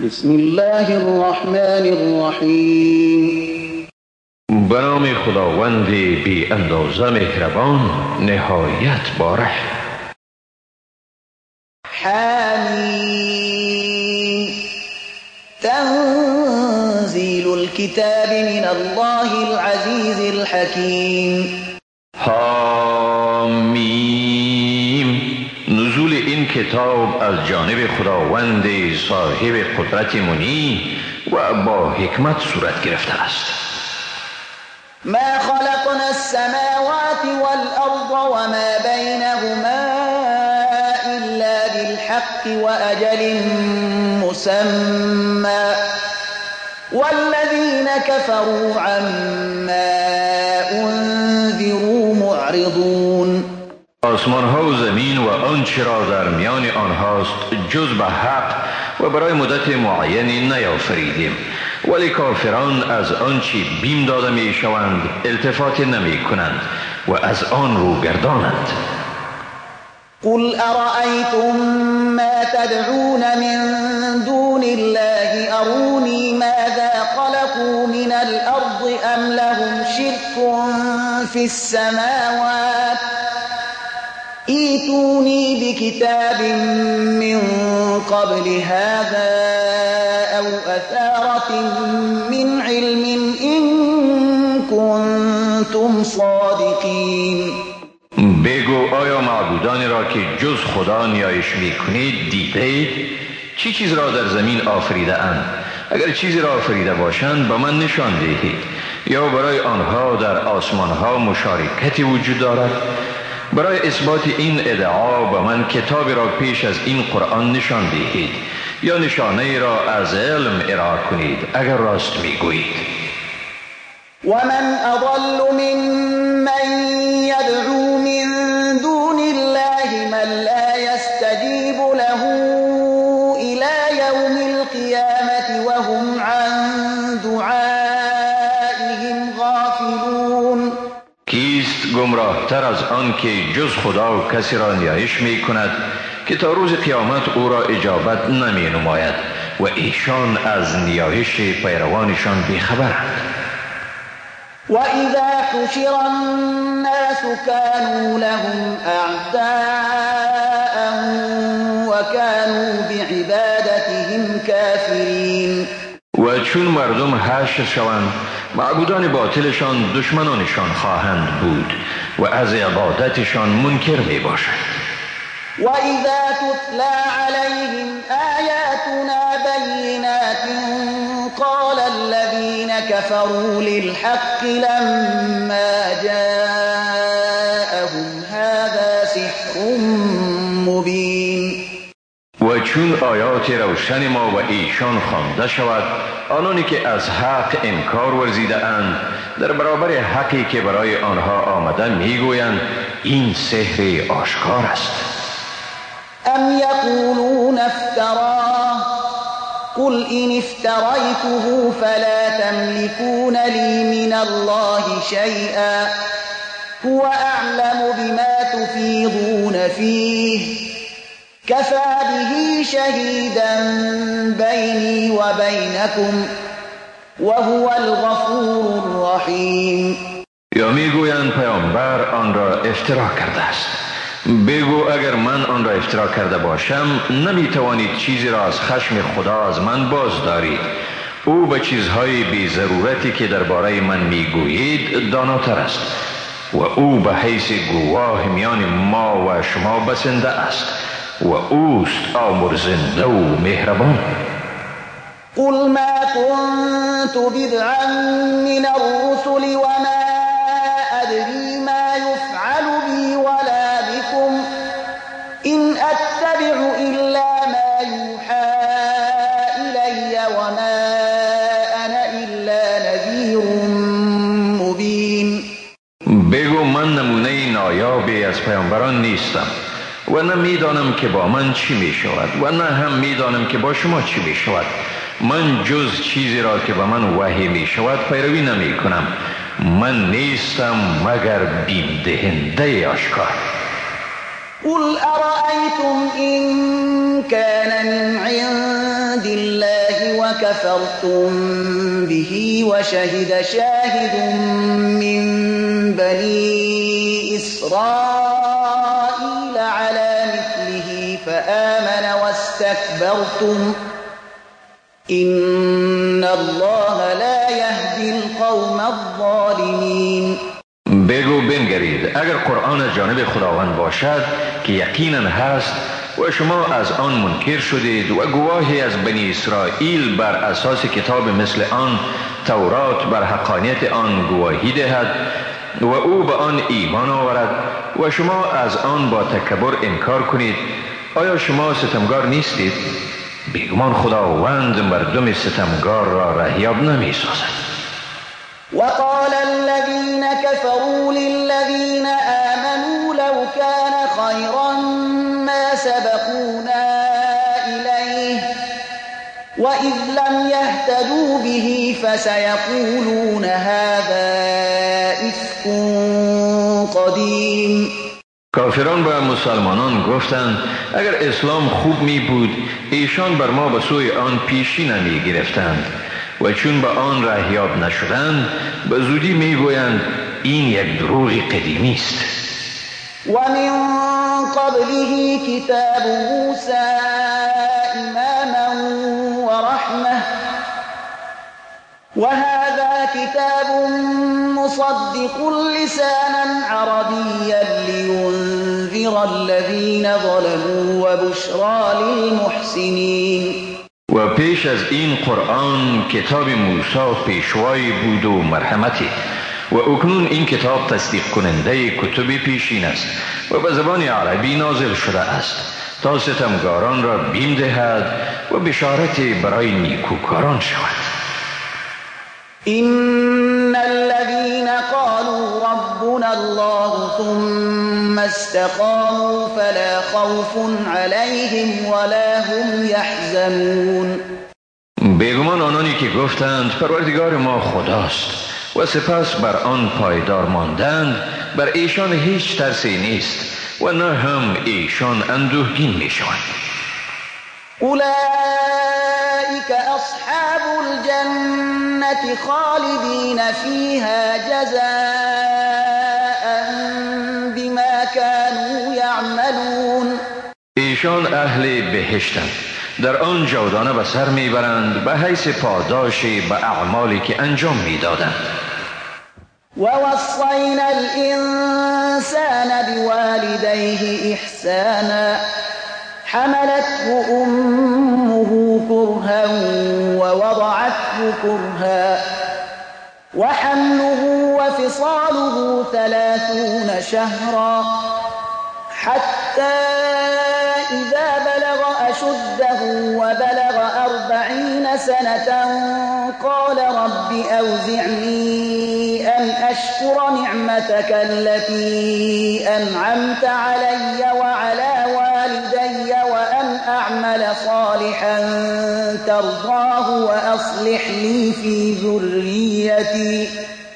بسم الله الرحمن الرحیم. به نام خداوند بی اندازه مهربان نهایت باره. حمیم تنزیل الكتاب من الله العزیز الحکیم. حمیم نزول این کتاب از جانب خداوند صاحب قدرت منی و با حکمت صورت گرفته است. ما خلقنا السماوات والأرض وما بينهما إلا بالحق وأجل مسمى والذين كفروا عما أنذروا معرضون. آسمان ها و زمین و آنچه را در میان آنهاست جز به حق و برای مدت معینی نیافریدیم، ولی کافران از آنچه بیم داده می شوند التفات نمی کنند و از آن روگردانند. قل أرأيتم ما تدعون من دون الله أروني ماذا خلقوا من الأرض أم لهم شرك في السماوات ایتونی بکتاب من قبل هذا او اثارة من علم إن كنتم صادقین. بگو آیا معبودانی را که جز خدا نیایش می کنید دیدید؟ چی چیز را در زمین آفریده اند؟ اگر چیزی را آفریده باشند به من نشان دهید. یا برای آنها در آسمان ها مشارکتی وجود دارد؟ برای اثبات این ادعا به من کتابی را پیش از این قرآن نشان دهید یا نشانه را از علم ارائه کنید اگر راست میگویید. ومن اضل ممن يدعو من دون الله من لا يستجيب له الى يوم القيامة وهم عن دعائهم غافلون. کیست گمراه تر از آن که جز خدا کسی را نیایش می کند که تا روز قیامت او را اجابت نمی نماید و ایشان از نیایش پیروانشان بیخبرند. و اذا حشر الناس كانوا لهم اعداء و كانوا بعبادتهم کافرین. و چون مردم حشر شوند معبودان باطلشان دشمنانشان خواهند بود و از عبادتشان منکر می باشند. و اذا تتلى عليهم آیاتنا بینات قال الذين كفروا للحق لما جاءهم هذا سحر مبین. و چون آیات روشن ما و ایشان خوانده شود آنانی که از حق انکار ورزیده اند در برابر حقی که برای آنها آمده میگویند این سحر آشکار است. ام یقولون افتراه قل این افتریته فلا تملكون لی من الله شیئا هو اعلم بما تفیضون فیه کفى به شهیدا بینی و بینکم و هو الغفور الرحیم. یا میگویند پیامبر آن را افترا کرده است. بگو اگر من آن را افترا کرده باشم نمیتوانید چیزی را از خشم خدا از من باز دارید. او به چیزهای بی ضرورتی که درباره من میگویید داناتر است و او به حیث گواه میان ما و شما بسنده است و اوست آمرزنده و مهربان. قل ما كنت بدعا من الرسل وما أدري ما يفعل بي ولا بكم إن أتبع إلا ما يوحى إلي وما أنا إلا نذير مبين. بگو من نمونه نایابی از پیامبران نیستم و نه میدانم که با من چی می شود و نه هم میدانم که با شما چی می شود. من جز چیزی را که به من وحی می شود پیروی نمی کنم. من نیستم مگر بیم دهنده آشکار. قل أرأيتم إن كان من عند الله كفرتم به وشهد شاهد من بني إسرائيل على مثله فآمن واستكبرتم إن الله لا يهدي القوم الظالمين. بگو بنگرید اگر قرآن از جانب خداوند باشد که یقینا هست و شما از آن منکر شدید و گواهی از بنی اسرائیل بر اساس کتاب مثل آن تورات بر حقانیت آن گواهی دهد و او به آن ایمان آورد و شما از آن با تکبر انکار کنید، آیا شما ستمگار نیستید؟ بیگمان خداوند مردم ستمگار را رهیاب نمی سازد. وقال الذين كفروا للذين آمنوا لو كان خيرا ما سبقونا إليه وإذ لم يهتدوا به فسيقولون هذا إفك قديم. کافران به مسلمانان گفتند اگر اسلام خوب می بود ایشان بر ما به سوی آن پیشی نمی گرفتند و چون به آن رهیاب نشدند به زودی می گویند این یک دروغ قدیمی است. و من قبله کتاب موسی اماما و رحمه و هذا کتاب مصدق لسانا عربيا لينذر الذين ظلموا وبشرى للمحسنين. و پیش از این قرآن کتاب موسی پیشوای بود و مرحمتی و اکنون این کتاب تصدیق کننده کتب پیشین است و به زبان عربی نازل شده است تا ستمگاران را بیم دهد و بشارت برای نیکوکاران شود. إن الذين قالوا ربنا الله ثم استقاموا فلا خوف عليهم ولا هم يحزنون. بیگمان آنانی که گفتند پروردگار ما خداست و سپس بر آن پایدار ماندند بر ایشان هیچ ترسی نیست و نه هم ایشان اندوهگین می شوند. أولئك أصحاب الجنة خالدين فيها جزاء بما كانوا يعملون. ایشان اهل بهشتند، در آن جاودانه به سر میبرند به حیث پاداش به اعمالی که انجام میدادند. ووصينا الإنسان بوالديه إحسانا حملته أمه كرها ووضعته كرها وحمله وفصاله 30 شهرا حتى إذا بلغ أشده وبلغ 40 سنة قال رب أوزعني أن أشكر نعمتك التي أنعمت علي وعلى والدي وأن أعمل صالحا ترضاه وأصلح لي في ذريتي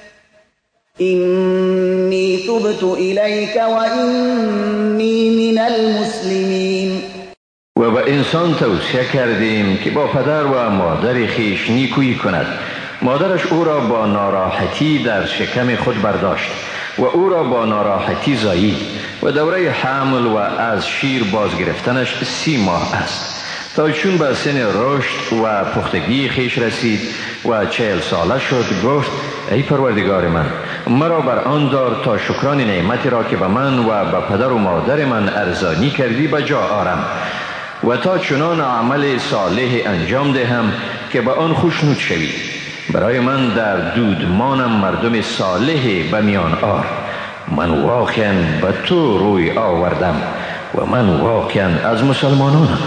إني تبت إليك وإني من المسلمين. و به انسان توصیه کردیم که با پدر و مادر خویش نیکویی کند. مادرش او را با ناراحتی در شکم خود برداشت و او را با ناراحتی زایید و دوره حمل و از شیر بازگرفتنش 30 ماه است تا چون به سن رشد و پختگی خویش رسید و 40 ساله شد گفت ای پروردگار من مرا بر آن دار تا شکران نعمتی را که به من و به پدر و مادر من ارزانی کردی به جا آرم و تا چنان عمل صالح انجام دهم که به آن خوشنود شوی. برای من در دودمانم مردم صالح به میان آر. من واقعا به تو روی آوردم و من واقعا از مسلمانانم.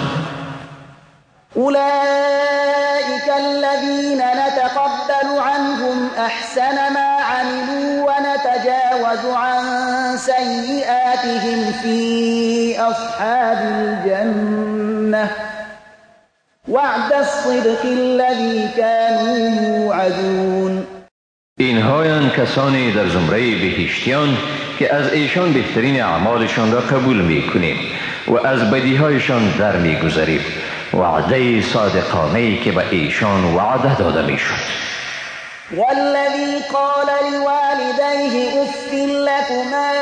أولئك الذين نتقبل عنهم أحسن ما عملوا ونتجاوز عن سيئاتهم في أصحاب الجنة وعد الصدق الذي كانوا يوعدون. اینهایان کسانی در زمره بهشتیان که از ایشان بهترین اعمالشان را قبول میکنیم و از بدیهایشان در میگذریم وعده صادقانه‌ای که به ایشان وعده داده میشد. والذي قال لوالديه اف لكما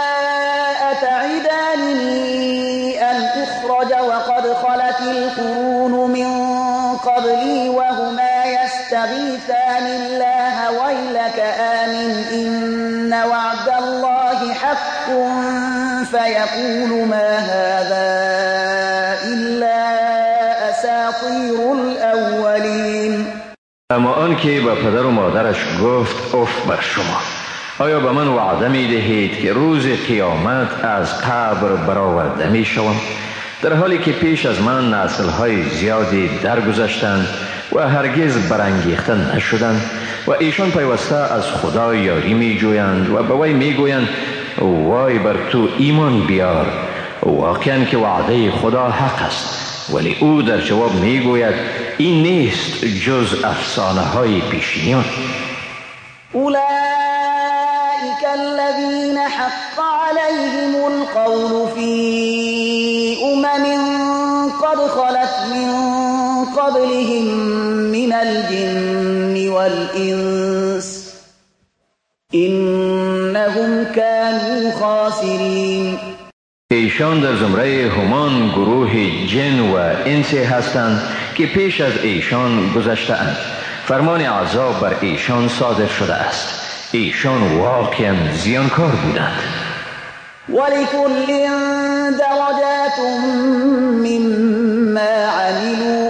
أتعدانني أن أخرج وقد خلت القرون من قبلي وهما يستغيثان الله ويلك آمن إن وعد الله حق فيقول ما هذا إلا أساطير الأولين. اما آن که به پدر و مادرش گفت اف بر شما، آیا به من وعده می دهید که روز قیامت از قبر برآورده می شوم، در حالی که پیش از من نسل‌های زیادی درگذشتند و هرگز برانگیخته نشدند و ایشان پیوسته از خدا یاری می جویند و به وی می گویند وای بر تو ایمان بیار، واقعا که وعده خدا حق است، ولی او در جواب می گوید این نیست جز افسانه های پیشینیان. اولئک الذین حق علیهم القول فی قد خلت من قبلهم من الجن والانس انهم كانوا خاسرین. ایشان در زمره همان گروه جن و انس هستند که پیش از ایشان گذشته اند. فرمان عذاب بر ایشان صادر شده است. ایشان واقعا زیانکار بودند. ولكل درجات مما عملوا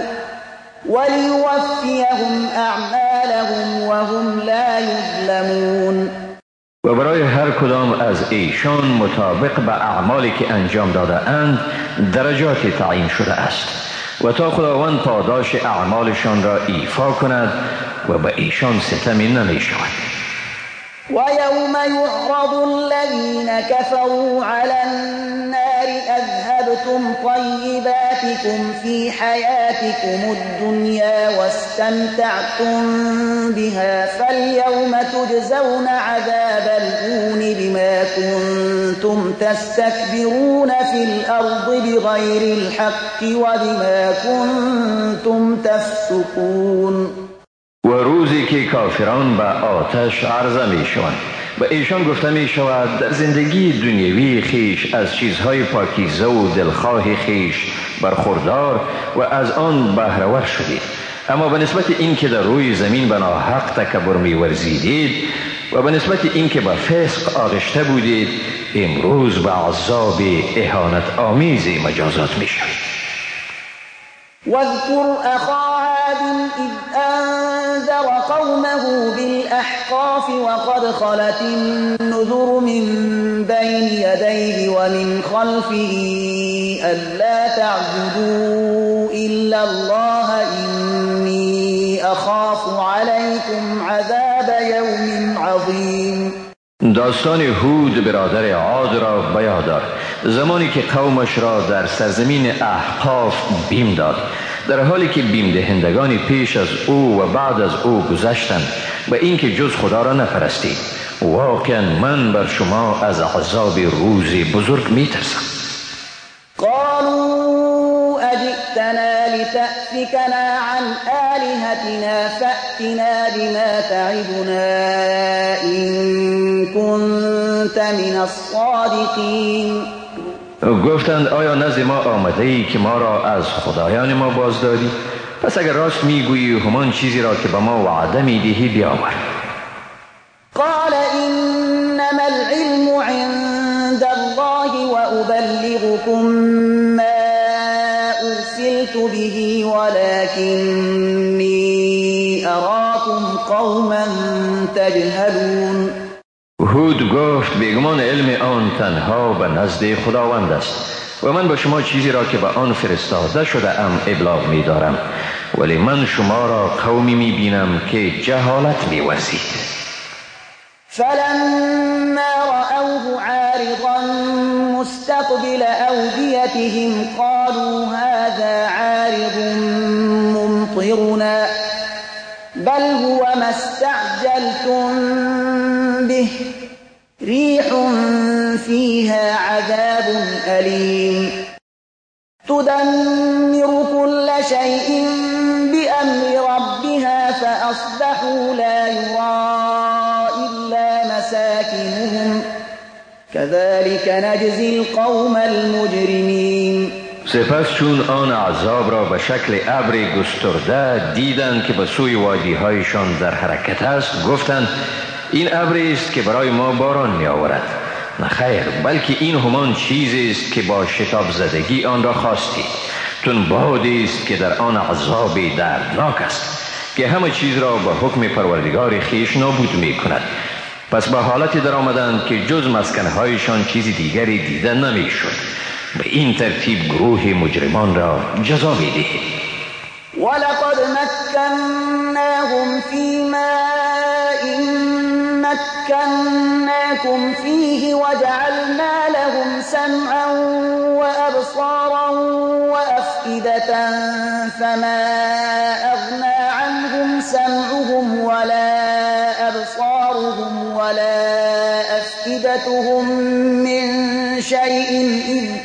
وليوفيهم اعمالهم وهم لا یظلمون. و برای هر کدام از ایشان مطابق به اعمالی که انجام داده اند درجاتی تعیین شده است و تا خداوند پاداش اعمالشان را ایفا کند و به ایشان ستمی نمی شود. ويوم يعرض الذين كفروا على النار أذهبتم طيباتكم في حياتكم الدنيا واستمتعتم بها فاليوم تجزون عذاب الهون بما كنتم تستكبرون في الأرض بغير الحق وبما كنتم تفسقون. و روزی که کافران به آتش عرضه می شوند و ایشان گفته می شود در زندگی دنیوی خیش از چیزهای پاکیزه و دلخواه خیش برخوردار و از آن بهره‌ور شدید، اما به نسبت این که در روی زمین به ناحق تکبر می ورزیدید و به نسبت این که به فسق آغشته بودید امروز به عذاب اهانت آمیزی مجازات می شوید. واذكر أخا عاد إذ أنذر قومه بالأحقاف وقد خلت النذر من بين يديه ومن خلفه ألا تعبدوا إلا الله إني أخاف عليكم عذاب يوم عظيم. داستان هود برادر عاد را بیادار زمانی که قومش را در سرزمین احقاف بیم داد، در حالی که بیم دهندگانی پیش از او و بعد از او گذشتند و اینکه جز خدا را نپرستید. واقعا من بر شما از عذاب روزی بزرگ می ترسم. قالوا اجئتنا لتأفكنا عن آلهتنا فأتنا بما تعدنا إن كنت من الصادقین. گفتند آیا نزد ما آمده ای که ما را از خدایان ما بازداری؟ پس اگر راست میگویی همان چیزی را که به ما وعده میدهی بیاور. قال انما العلم عند الله وابلغكم ما ارسلت به ولكني اراكم قوما تجهلون. هود گفت بیگمان علم آن تنها به نزد خداوند است و من به شما چیزی را که به آن فرستاده شده ام ابلاغ می دارم، ولی من شما را قومی می بینم که جهالت می ورزید. فلما رأوه عارضا مستقبل أوديتهم قالوا هذا عارض ممطرنا بل هو ما استعجلتم به ريح فيها عذاب أليم تدمر كل شيء بأمر ربها فأصبحوا لا يرى إلا مساكنهم كذلك نجزي القوم المجرمين. سپس چون آن عذاب را به شکل ابر گسترده دیدند که به سوی وادی‌هایشان در حرکت است، گفتند این ابری است که برای ما باران می آورد. نه خیر، بلکه این همان چیزی است که با شتاب زدگی آن را خواستی. چون بادی است که در آن عذاب دردناک است که همه چیز را به حکم پروردگار خویش نابود می کند. پس به حالتی در آمدند که جز مسکنهایشان چیز دیگری دیده نمی شد. به این ترتیب گروه مجرمان را جزا می دهیم. ولقد مكناهم في ماء مكناكم فيه وجعلنا لهم سمعا وأبصارا وأفئدة فما أغنى عنهم سمعهم ولا أبصارهم ولا أفئدتهم من شيء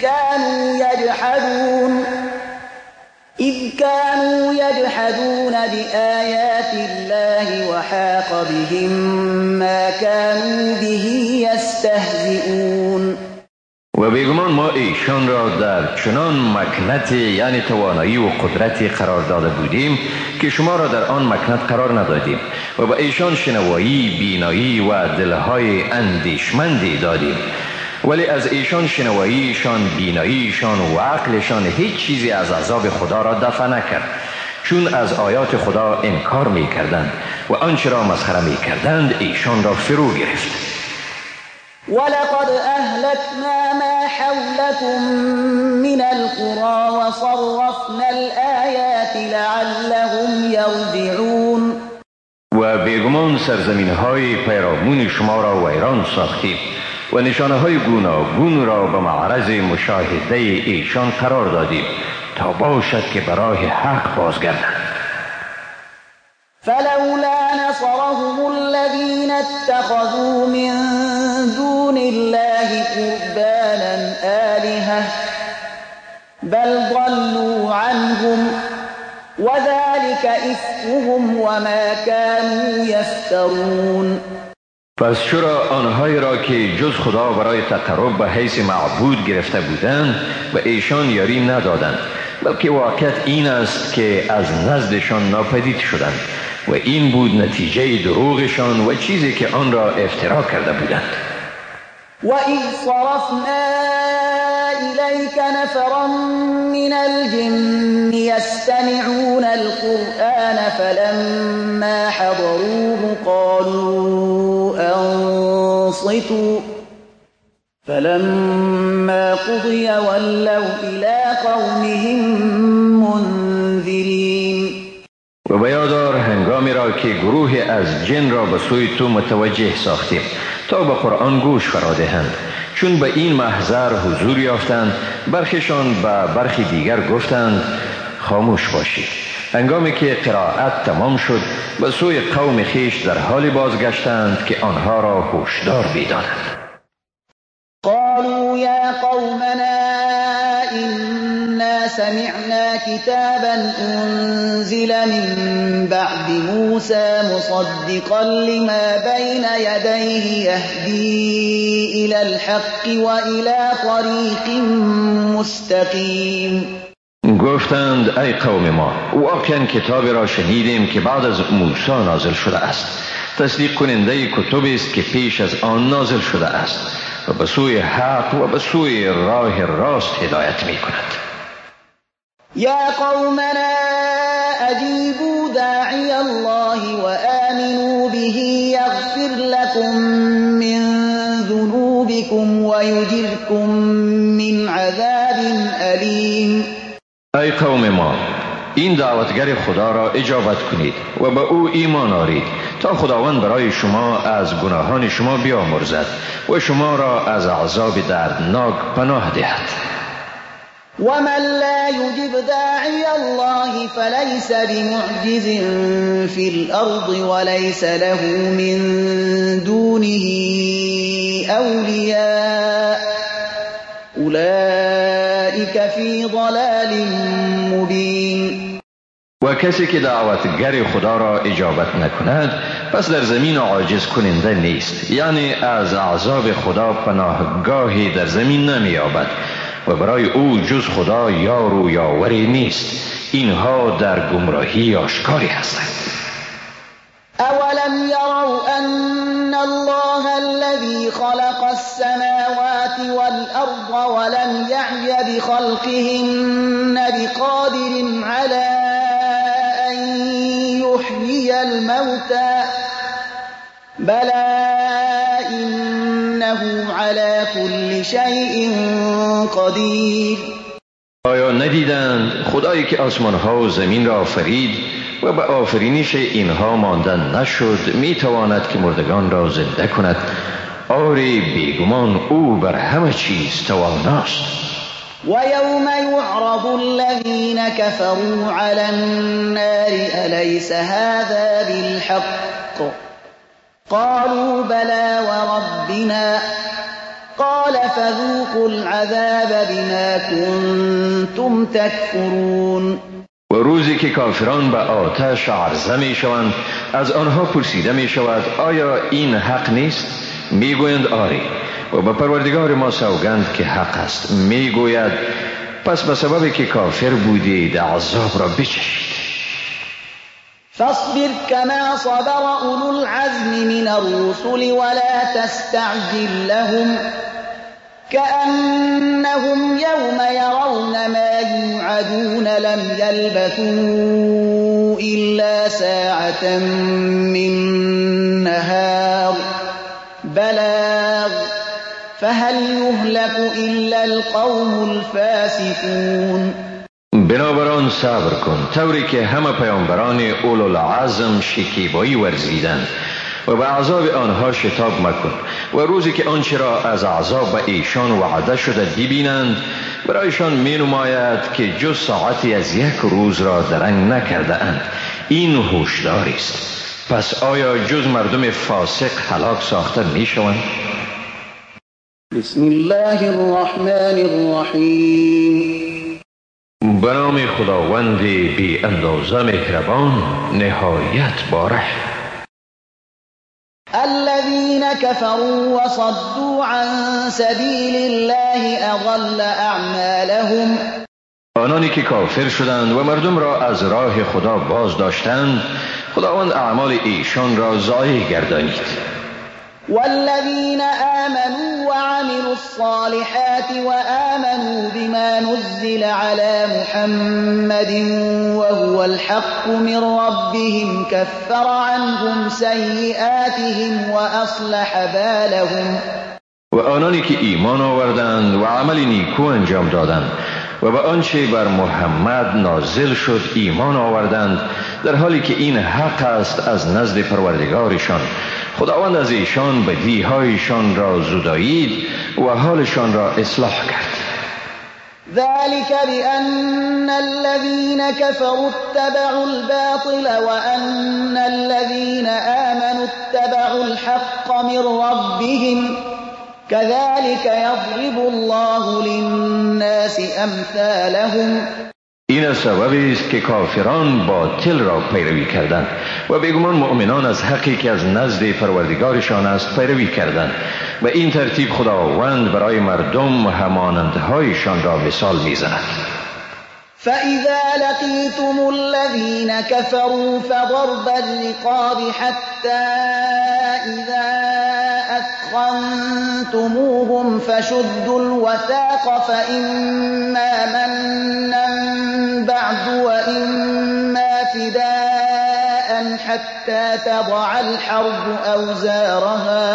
إذ كانوا يجحدون بآيات الله وحاق بهم ما كانوا به يستهزئون. و بیگمان ما ایشان را در چنان مکنت یعنی توانایی و قدرتی قرار داده بودیم که شما را در آن مکنت قرار ندادیم و به ایشان شنوایی، بینایی و دلهای اندیشمندی دادیم، ولی از ایشان شنواییشان، بیناییشان و عقلشان هیچ چیزی از عذاب خدا را دفع نکرد، چون از آیات خدا انکار می کردند و آنچه را مسخره می کردند ایشان را فرو گرفت. ولقد أهلكنا ما حولكم من القرى وصرفنا الآيات لعلهم يرجعون. و بیگمان سرزمین های پیرامون شما را ویران ساختیم و نشانه های گوناگون را به معرض مشاهده ایشان قرار دادیم تا باشد که به راه حق بازگردند. فلولا نصرهم الذين اتخذوا من دون الله قربانا آلهة بل ضلوا عنهم وذلك إفكهم وما كانوا يفترون. پس چرا آنهایی را که جز خدا برای تقرب به حیث معبود گرفته بودند و ایشان یاری ندادند، بلکه واقعیت این است که از نزدشان ناپدید شدند و این بود نتیجه دروغشان و چیزی که آن را افترا کرده بودند. وَإِذْ صَرَفْنَا إِلَيْكَ نَفَرًا مِنَ الْجِنِّ يَسْتَمِعُونَ الْقُرْآنَ فَلَمَّا حَضَرُوهُ قَالُوا أَنصِتُوا فَلَمَّا قُضِيَ وَلَّوْا إِلَى قَوْمِهِمْ مُنذِرِينَ. و بیادار هنگامی را که گروه از جن را به سوی تو متوجه ساختیم تا به قرآن گوش فرا دهند. چون به این محضر حضور یافتند، برخیشان به برخی دیگر گفتند خاموش باشید. هنگامی که قرائت تمام شد به سوی قوم خیش در حال بازگشتند که آنها را هوشدار بیدانند. قالوا یا قومنا إنا سمعنا كتابا أنزل من بعد موسى مصدقا لما بين يديه يهدي إلى الحق وإلى طريق مستقيم. گفتند ای قوم ما، واقعا کتابی را شنیدیم که بعد از موسی نازل شده است، تصدیق کننده کتبی است که پیش از آن نازل شده است و به سوی حق و به سوی راه راست هدایت می کند. یا قومنا اجیبوا داعی الله و آمنوا به یغفر لكم من ذنوبكم و یجركم من عذاب علیم. ای قوم ما، این دعوتگر خدا را اجابت کنید و به او ایمان آورید تا خداوند برای شما از گناهان شما بیامرزد و شما را از عذاب دردناک پناه دهد. ومن لا يجب داعي الله فليس بمعجز في الأرض وليس له من دونه أولياء أولئك في ضلال مبين. و کسی که دعوتگر خدا را اجابت نکند پس در زمین عاجز کننده نیست، یعنی از عذاب خدا پناهگاهی در زمین نمی‌یابد و برای او جز خدا یار و یاوری نیست. اینها در گمراهی آشکاری هستند. أولم يروا أن الله الذي خلق السماوات والأرض ولم يعي بخلقهن بقادر على أن يحيي الموتى بلى إنه على كل شيء قدير. آیا ندیدند خدایی که آسمان ها و زمین را آفرید و به آفرینش اینها ماندن نشد میتواند که مردگان را زنده کند؟ آری بیگمان او بر همه چیز تواناست. ويوم يعرض الذين كفروا على النار أليس هذا بالحق قالوا بلى وربنا قال فذوقوا العذاب بما كنتم تكفرون. و روزی که کافران به آتش عرضه می شوند از آنها پرسیده می شود آیا این حق نیست؟ می گویند آری و به پروردگار ما سوگند که حق است. می گوید پس به سببی که کافر بودید عذاب را بچشید. فاصبر كما صبر أولو العزم من الرسل ولا تستعجل لهم كأنهم يوم يرون ما يوعدون لم يلبثوا إلا ساعة من نهار بلاغ فهل يهلك إلا القوم الفاسقون. بنابراین صبر کن طوری که همه پیامبران اولوالعزم شکیبایی ورزیدند و به عذاب آنها شتاب مکن و روزی که آنچه را از عذاب به ایشان وعده شده ببینند برایشان می نماید که جز ساعتی از یک روز را درنگ نکرده اند. این هوشداری است. پس آیا جز مردم فاسق هلاک ساخته می شوند؟ بسم الله الرحمن الرحیم. به نام خداوند بی اندازه مهربان نهایت باره. الذين كفروا وصدوا عن سبيل الله أضل أعمالهم. آنانی که کافر شدند و مردم را از راه خدا باز داشتند خداوند اعمال ایشان را ضایع گردانید. والذين آمنوا وعملوا الصالحات وآمنوا بما نزل على محمد وهو الحق من ربهم كفر عنهم سيئاتهم وأصلح بالهم. و آنانی که ایمان آوردند و عمل نیکو انجام دادند و به آنچه بر محمد نازل شد ایمان آوردند در حالی که این حق است از نزد پروردگارشان، خداوند از ایشان بدیهایشان را زدایید و حالشان را اصلاح کرد. ذلك بأن الذين كفروا اتبعوا الباطل وأن الذين آمنوا اتبعوا الحق من ربهم كذلك يضرب الله للناس أمثالهم. این سببی است که کافران باطل را پیروی کردند و بیگمان مؤمنان از حقی که از نزد پروردگارشان است پیروی کردند و این ترتیب خداوند برای مردم همانندهایشان را مثال می‌زند. فإذا لقيتم الذين كفروا فضرب الرقاب حتى إذا أثخنتموهم فشدوا الوثاق فإما منا بعد وإما فداء حتى تضع الحرب أوزارها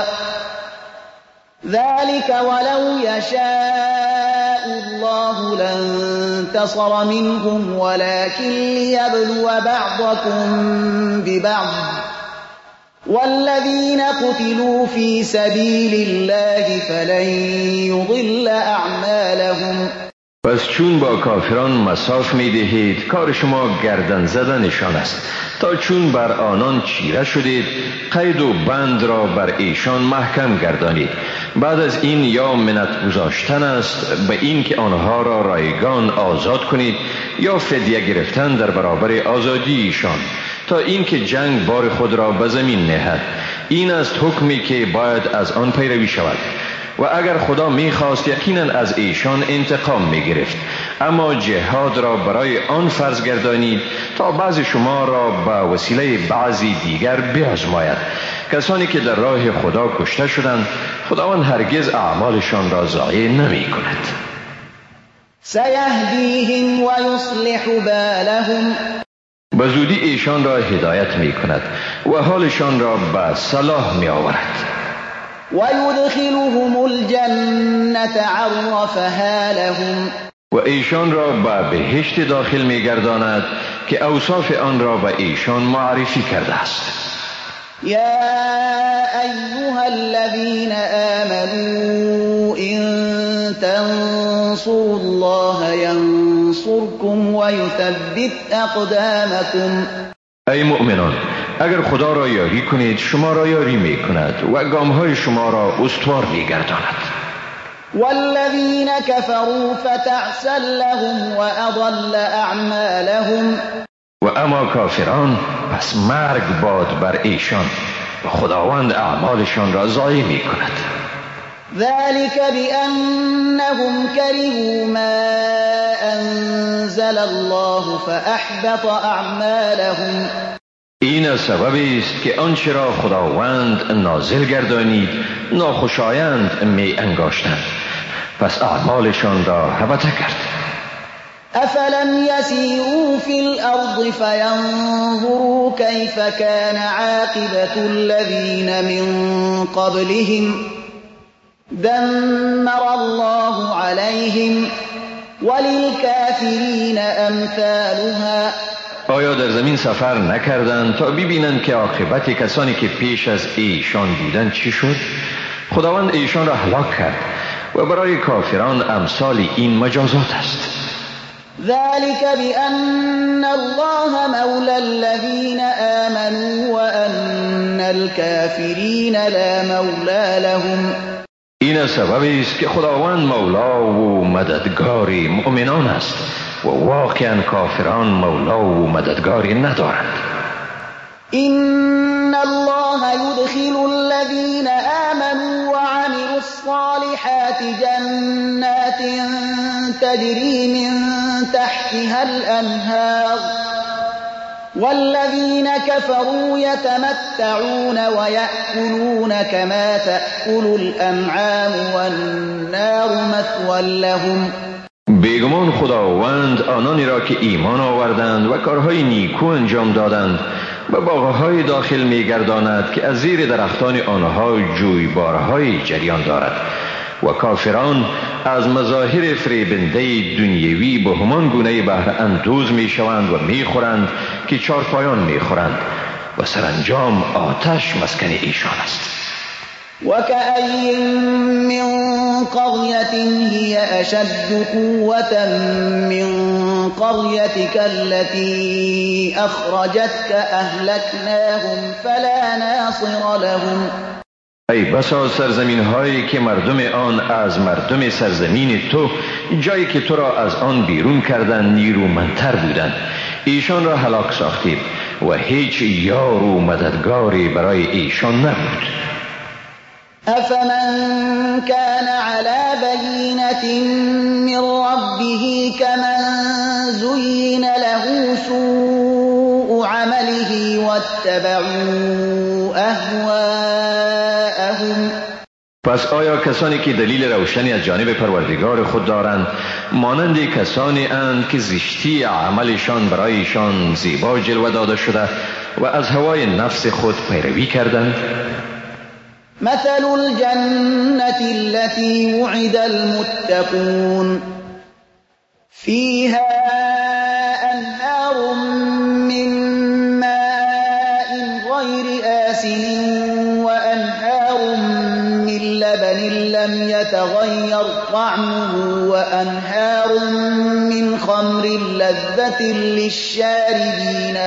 ذلك ولو يشاء الله لانتصر منهم ولكن ليبلو بعضكم ببعض والذين قتلوا في سبيل الله فلن يضل أعمالهم. پس چون با کافران مصاف می دهید کار شما گردن زدنشان است تا چون بر آنان چیره شدید قید و بند را بر ایشان محکم گردانید بعد از این یا منت گذاشتن است به این که آنها را رایگان آزاد کنید یا فدیه گرفتن در برابر آزادی ایشان تا اینکه جنگ بار خود را به زمین نهد. این است حکمی که باید از آن پیروی شود. و اگر خدا می‌خواست یقیناً از ایشان انتقام می‌گرفت، اما جهاد را برای آن فرض گردانید تا بعض شما را به وسیله بعضی دیگر بیازماید. کسانی که در راه خدا کشته شدند خداوند هرگز اعمالشان را ضایع نمی‌کند. سیهدیهم و یصلح بالهم، به زودی ایشان را هدایت می‌کند و حالشان را به صلاح می‌آورد. ويدخلهم الجنة عرفها لهم، و ایشان را به بهشت داخل می‌گرداند که اوصاف آن را به ایشان معرفی کرده است. یا ایها الذین آمنوا ان تنصروا الله ینصركم و یثبت اقدامکم. ای مؤمنان، اگر خدا را یاری کنید شما را یاری می کند و گامهای شما را استوار می گرداند. والذین کفروا فتعسا لهم و اضل اعمالهم، و اما کافران پس مرگ باد بر ایشان و خداوند اعمالشان را ضایع می کند. ذلك بأنهم كرهوا ما أنزل الله فأحبط أعمالهم. این سببی است که آنچه را خداوند نازل گردانید ناخوشایند می انگاشتند، پس اعمالشان را هبط کرد. أفلم يسيروا في الأرض فينظروا كيف كان عاقبة الذين من قبلهم دمر الله عليهم وللكافرين أمثالها. آیا در زمین سفر نکردند تا ببینند که عاقبت کسانی که پیش از ایشان بودند چی شد؟ خداوند ایشان را هلاک کرد و برای کافران امثال این مجازات است. ذلك بأن الله مولى الذين آمنوا وأن الكافرين لا مولى لهم. این سببی است که خداوند مولا و مددگاری مؤمنان است و واقعا کافران مولا و مددگاری ندارند. إن الله يدخل الذين آمنوا وعملوا الصالحات جنات تجري من تحتها الأنهار والذين كفروا يتمتعون ويأكلون كما تأكل الأنعام والنار مثوى لهم. بیگمان خداوند آنانی را که ایمان آوردند و کارهای نیکو انجام دادند و باغ‌های داخل می‌گرداند که از زیر درختان آنها جویبارهای جریان دارد، و کافران از مظاهر فریبنده دنیوی به همان گونه بهره اندوز می‌شوند و می‌خورند که چارپایان می‌خورند و سرانجام آتش مسکن ایشان است. وكأي من قرية هي أشد قوة من قريتك التي أخرجتك أهلكناهم فلا ناصر لهم. ای بسا سرزمین هایی که مردم آن از مردم سرزمین تو، جایی که تو را از آن بیرون کردن، نیرومندتر بودند، ایشان را هلاک ساختیم و هیچ یار و مددگاری برای ایشان نبود. أفمن كان على بينة من ربه كمن زين له سوء عمله واتبعوا أهواءهم. پس آیا کسانی که دلیل روشنی از جانب پروردگار خود دارند مانند کسانی اند که زشتی عملشان برایشان زیبا جلوه داده شده و از هوای نفس خود پیروی کردند؟ مثل الجنة التي وعد المتقون فيها أنهار من ماء غير آسن وأنهار من لبن لم يتغير طعمه وأنهار من خمر لذة للشاربين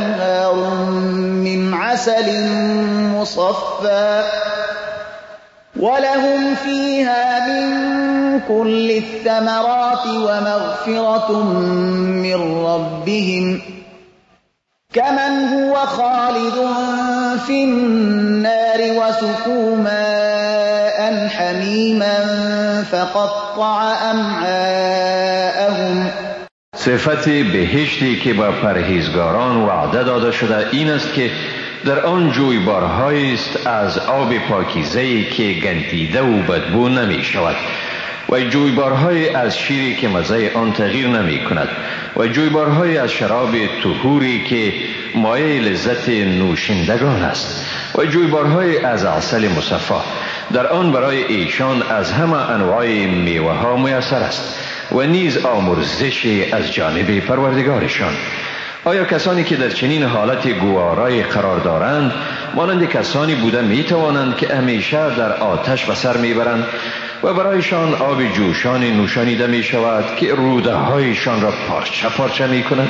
وأنهار من عسل مصفى ولهم فيها من كل الثمرات ومغفرة من ربهم كمن هو خالد في النار وسقوا ماء حمیما فقطع امعاءهم. صفت بهشتی که با پرهیزگاران وعده داده شده این است که در آن جویبارهایی است از آب پاکیزه‌ای که گندیده و بدبو نمی شود و جویبارهای از شیری که مزه آن تغییر نمی کند و جویبارهای از شراب طهوری که مایه لذت نوشندگان است و جویبارهای از عسل مصفا. در آن برای ایشان از همه انواع میوه ها میسر است و نیز آمرزش از جانب پروردگارشان. آیا کسانی که در چنین حالت گوارای قرار دارند مانند کسانی بوده می توانند که همیشه در آتش به سر می برند و برایشان آب جوشان نوشانیده می شود که روده هایشان را پارچه پارچه می کند؟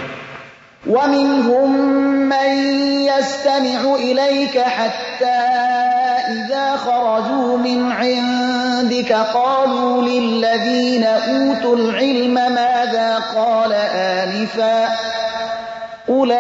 ومنهم من يستمع إليك حتى إذا خرجوا من عندك قالوا للذين أوتوا العلم ماذا قال آنفا أولئك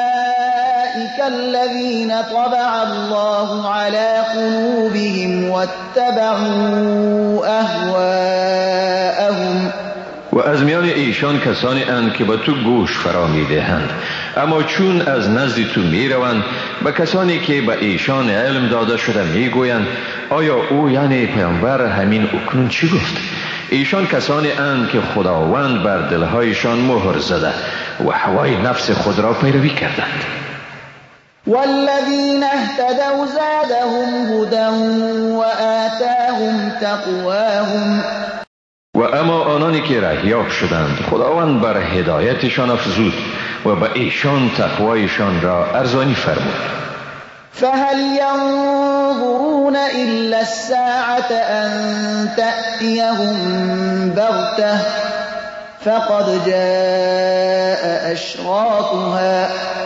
الذين طبع الله على قلوبهم واتبعوا أهواءهم. و از میان ایشان کسانی اند که به تو گوش فرا می دهند، اما چون از نزد تو می روند به کسانی که به ایشان علم داده شده می گویند آیا او یعنی پیامبر همین اکنون چی گفت؟ ایشان کسانی اند که خداوند بر دلهایشان مهر زده و هوای نفس خود را پیروی کردند. والذین اهتدوا زادهم هدى وآتاهم تقواهم. و اما آنانی که رهیاب شدند خداوند بر هدایتشان افزود و به ایشان تقوایشان را ارزانی فرمود. فهل ينظرون إلا الساعة أن تأتيهم بغتة فقد جاء أشراطها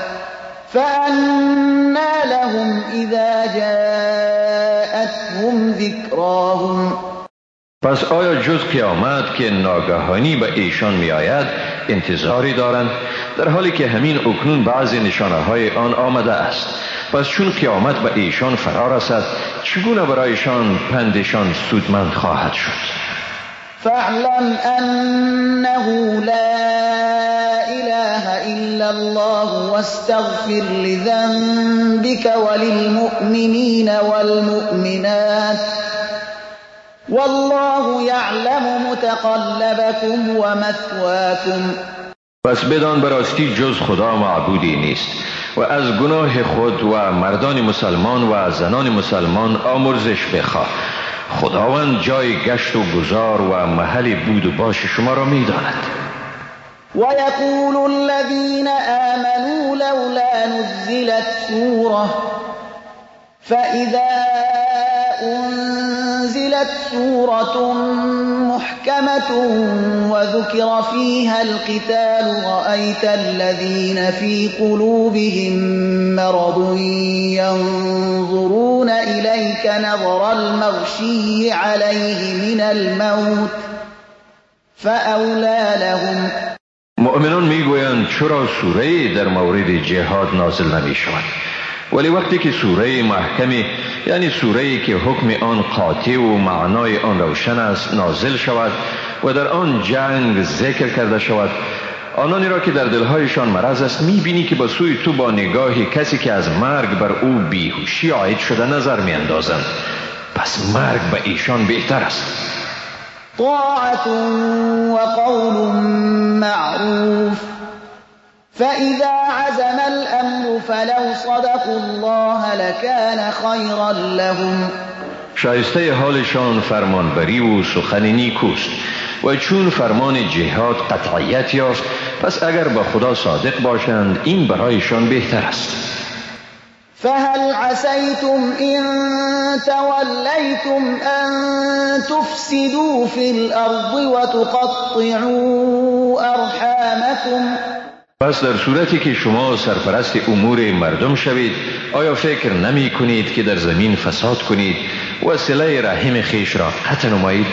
فأنى لهم إذا جاءتهم ذكراهم. پس آیا جز قیامت که ناگهانی به ایشان می آید انتظاری دارند در حالی که همین اکنون بعضی نشانه های آن آمده است؟ پس چون قیامت به ایشان فرا رسد چگونه برایشان پندشان سودمند خواهد شد؟ فاعلم انه لا اله الا الله واستغفر لذنبك وللمؤمنين والمؤمنات والله يعلم متقلبكم ومثواكم. پس بدان براستی جز خدا معبودی نیست و از گناه خود و مردان مسلمان و زنان مسلمان آمرزش بخواه. خداوند جای گشت و گذار و محل بود و باش شما را می داند. ويقول الذين آمنوا لولا نزلت سورة فإذا أنزلت سورة محكمة وذكر فيها القتال رأيت الذين في قلوبهم مرض ينظرون إليك نظر المغشي عليه من الموت فأولى لهم. مؤمنان میگویند چرا سوره در مورد جهاد نازل نمی شود؟ ولی وقتی که سوره محکمی یعنی سوره‌ای که حکم آن قاطع و معنای آن روشن است نازل شود و در آن جنگ ذکر کرده شود، آنانی را که در دلهایشان مرض است میبینی که به سوی تو با نگاه کسی که از مرگ بر او بیهوشی عاید شده نظر میاندازند. پس مرگ به ایشان بهتر است. طاعة وقول معروف فإذا عزم الأمر فلو صدقوا الله لكان خيرا لهم. شایسته حالشان فرمانبری و سخن نیکوست و چون فرمان جهاد قطعیت یافت پس اگر به خدا صادق باشند این برایشان بهتر است. فهل عسيتم إن توليتم أن تفسدوا في الأرض وتقطعوا أرحامكم. پس در صورتی که شما سرپرست امور مردم شوید آیا فکر نمی کنید که در زمین فساد کنید و صله رحم خیش را قطع نمایید.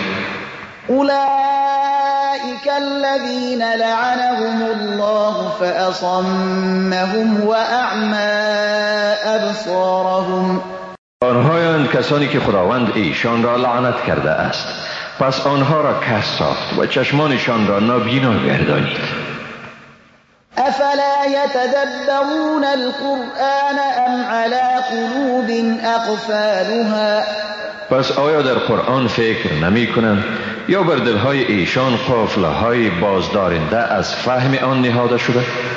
أولئك الذين لعنهم الله فأصمهم وأعمى أبصارهم. آنهایند کسانی که خداوند ایشان را لعنت کرده است، پس آنها را کس ساخت و چشمانشان را نابینا گردانید. أفلا يتدبرون القرآن أم على قلوب أقفالها. پس آیا در قرآن فکر نمی کنند یا بر دلهای ایشان قافله‌های بازدارنده از فهم آن نهاده شده؟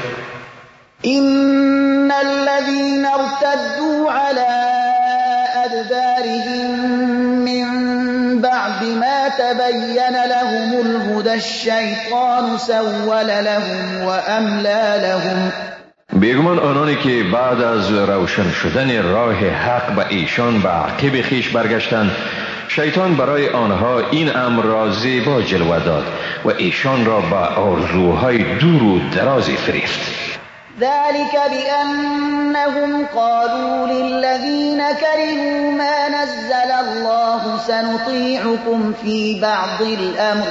إن الذين ارتدوا على أدبارهم من بعد ما تبين لهم الهدى الشيطان سول لهم وأملى لهم. بیگمان آنانی که بعد از روشن شدن راه حق به ایشان به عقب خیش برگشتند، شیطان برای آنها این امر را زیبا جلوه داد و ایشان را به آرزوهای دور و درازی فریفت. ذلك بأنهم قالوا للذين كرهوا ما نزل الله سنطيعكم في بعض الأمر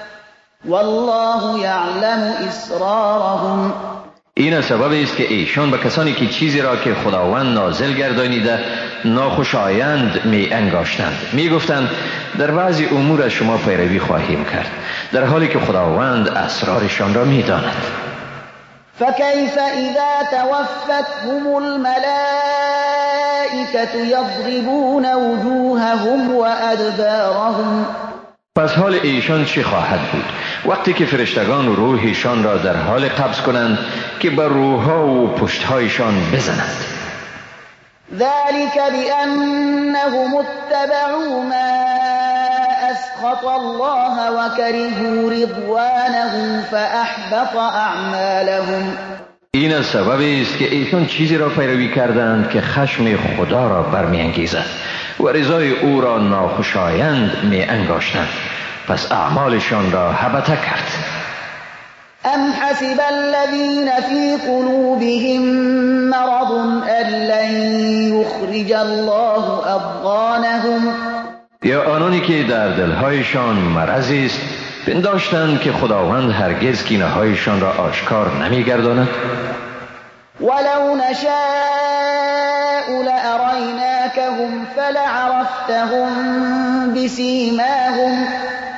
والله يعلم إسرارهم. این سبب است که ایشان به کسانی که چیزی را که خداوند نازل گردانیده ناخوشایند می انگاشتند، می گفتند در بعضی امور از شما پیروی خواهیم کرد، در حالی که خداوند اسرارشان را می داند. فكيف إذا توفتهم الملائكة يضربون وجوههم وأدبارهم. پس حال ایشان چی خواهد بود وقتی که فرشتگان روحشان را در حال قبض کنند که بر روحها و پشتهایشان بزنند؟ ذلك بأنهم اتبعوا ما أسخط الله وكرهوا رضوانه فأحبط أعمالهم. این سبب است که ایشان چیزی را پیروی کردند که خشم خدا را برمی‌انگیزد و رضای او را ناخوشایند می انگاشتند، پس اعمالشان را هبطه کرد. ام حسب الذين في قلوبهم مرض ان لن يخرج الله اضغانهم. یا آنانی که در دلهایشان مرض است پنداشتند که خداوند هرگز کینه‌هایشان را آشکار نمی‌گرداند. ولو نشاء لأريناكهم فلعرفتهم بسيماهم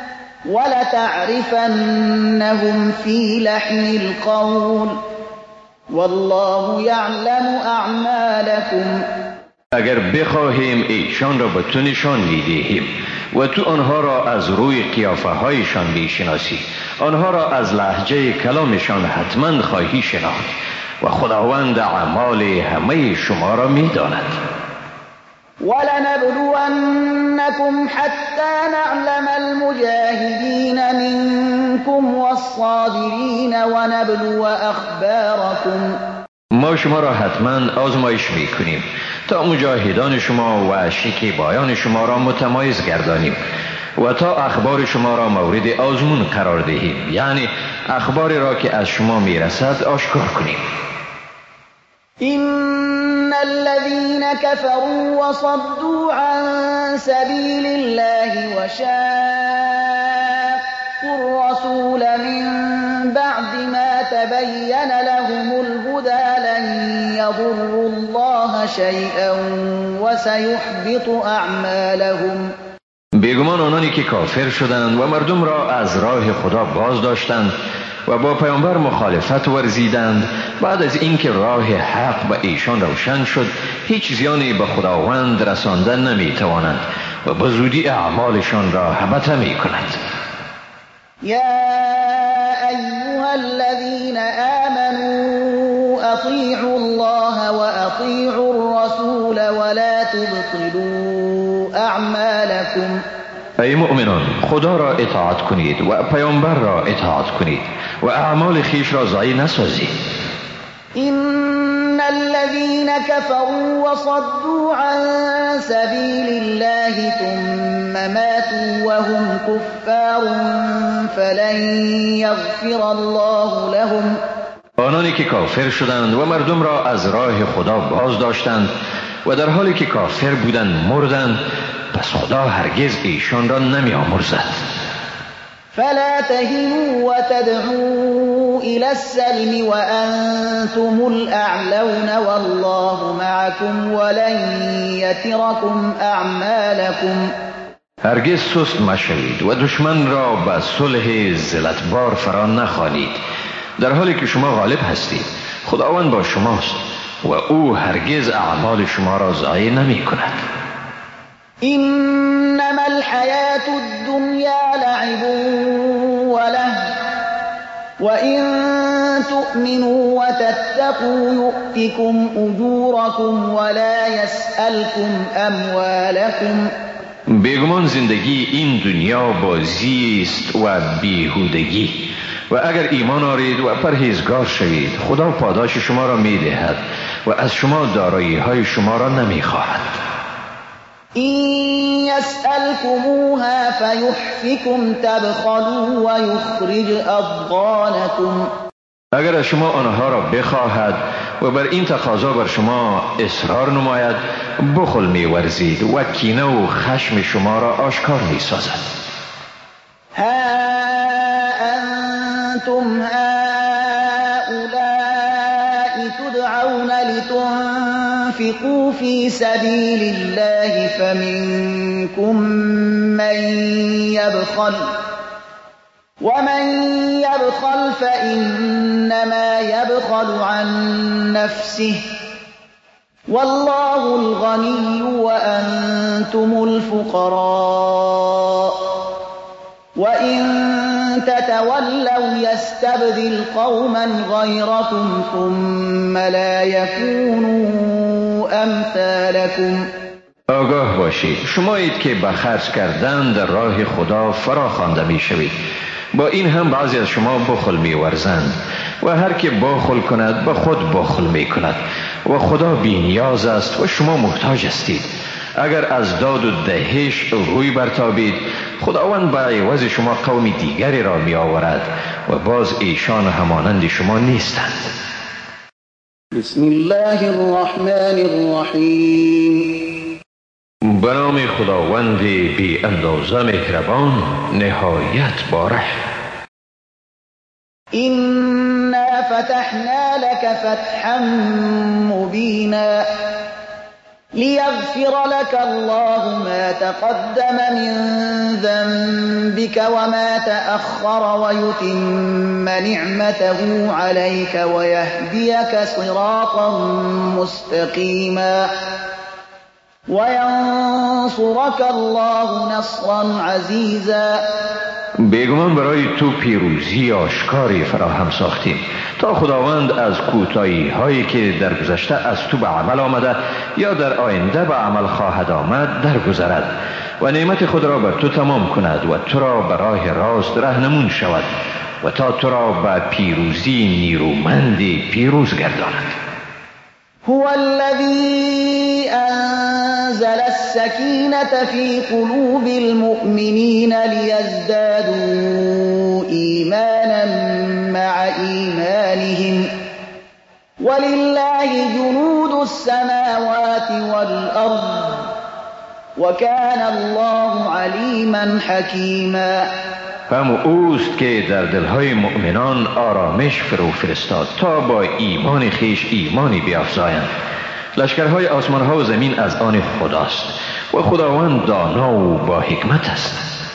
ولتعرفنهم في لحن القول والله يعلم أعمالكم. اگر بخواهیم ایشان را به تو نشان می‌دهیم و تو آنها را از روی قیافه هایشان می‌شناسی، آنها را از لهجه کلامشان حتما خواهی شناخت و خداوند اعمال همه شما را می‌داند. ولنبلونكم حتى نعلم المجاهدين منكم والصابرين ونبلو أخباركم. ما شما را حتما آزمایش می‌کنیم تا مجاهدان شما و شکیبایان شما را متمایز گردانیم و تا اخبار شما را مورد آزمون قرار دهیم، یعنی اخباری را که از شما میرسد آشکار کنیم. إن الذين كفروا وصدوا عن سبيل الله وشاقوا الرسول من بعد ما تبين لهم الهدى لن يضروا الله شيئا وسيحبط أعمالهم. بیگمان آنانی که کافر شدند و مردم را از راه خدا باز داشتند و با پیامبر مخالفت ورزیدند، بعد از اینکه راه حق به ایشان روشن شد هیچ زیانی به خداوند رساندن نمی توانند و به زودی اعمالشان را هبطه می کند. یا ایها الذین آمنوا اطیعوا الله و اطیعوا الرسول ولا تبطلوا اعمالکم. ای مؤمنان، خدا را اطاعت کنید و پیامبر را اطاعت کنید و اعمال خیش را ضایع نسازید. ان الذين كفروا وصدوا عن سبيل الله ثم ماتوا وهم كفار فلن يغفر الله لهم. آنانی که کافر شدند و مردم را از راه خدا باز داشتند و در حالی که کافر بودند مردند، پس خدا هرگز ایشان را نمی آمرزد. فلا تهنوا وتدعوا إلى السلم وأنتم الأعلون والله معكم ولن يتركم أعمالكم. هرگز سست مشوید و دشمن را به صلح ذلتبار فرا نخوانید، در حالی که شما غالب هستید. خداوند با شماست و او هرگز اعمال شما را ضایع نمی کند. إنما الحياة الدنيا لعب وله وإن تؤمنوا وتتقوا يؤتكم أجوركم ولا يسألكم أموالكم. بیگمان زندگی این دنیا بازی است و بیهودگی، و اگر ایمان آورید و پرهیزگار شوید خدا پاداش شما را می دهد و از شما دارایی های شما را نمی خواهد. إن يسألكموها فيحفكم تبخلوا ويخرج أضغانكم. اگر از شما آنها را بخواهد و بر این تقاضا بر شما اصرار نماید، بخل می ورزید و کینه و خشم شما را آشکار می سازد. ها أنتم هؤلاء تدعون لتنفقوا في سبيل الله فمنكم من يبخل ومن يبخل فإنما يبخل عن نفسه والله الغني وأنتم الفقراء وإن تتولوا يستبدل قوما غيركم ثم لا يكونوا أمثالكم. آگاه باشید شمایید که به خرج کردن در راه خدا فرا خوانده می شوید. با این هم بعضی از شما بخل می ورزند و هر که بخل کند به خود بخل می کند و خدا بی نیاز است و شما محتاج هستید. اگر از داد و دهش روی برتابید خداوند به عوض شما قوم دیگری را می آورد و باز ایشان همانند شما نیستند. بسم الله الرحمن الرحیم. به نام خداوند بی اندازه مهربان نهایت باره. إنا فتحنا لك فتحا مبينا ليغفر لك الله ما تقدم من ذنبك وما تأخر ويتم نعمته عليك ويهديك صراطا مستقيما وینصرک الله نصرا عزیزا. بیگمان برای تو پیروزی آشکاری فراهم ساختیم تا خداوند از کوتاهی هایی که در گذشته از تو به عمل آمده یا در آینده به عمل خواهد آمد درگذرد و نعمت خود را بر تو تمام کند و تو را به راه راست راهنمون شود و تا تو را به پیروزی نیرومندی پیروز گرداند. هو الذي أنزل السكينة في قلوب المؤمنين ليزدادوا إيمانا مع إيمانهم ولله جنود السماوات والأرض وكان الله عليما حكيما. هم اوست که در دلهای مؤمنان آرامش فرو فرستاد تا با ایمان خیش ایمانی بیافزایند. لشکرهای آسمانها و زمین از آن خداست و خداوند دانا و با حکمت است.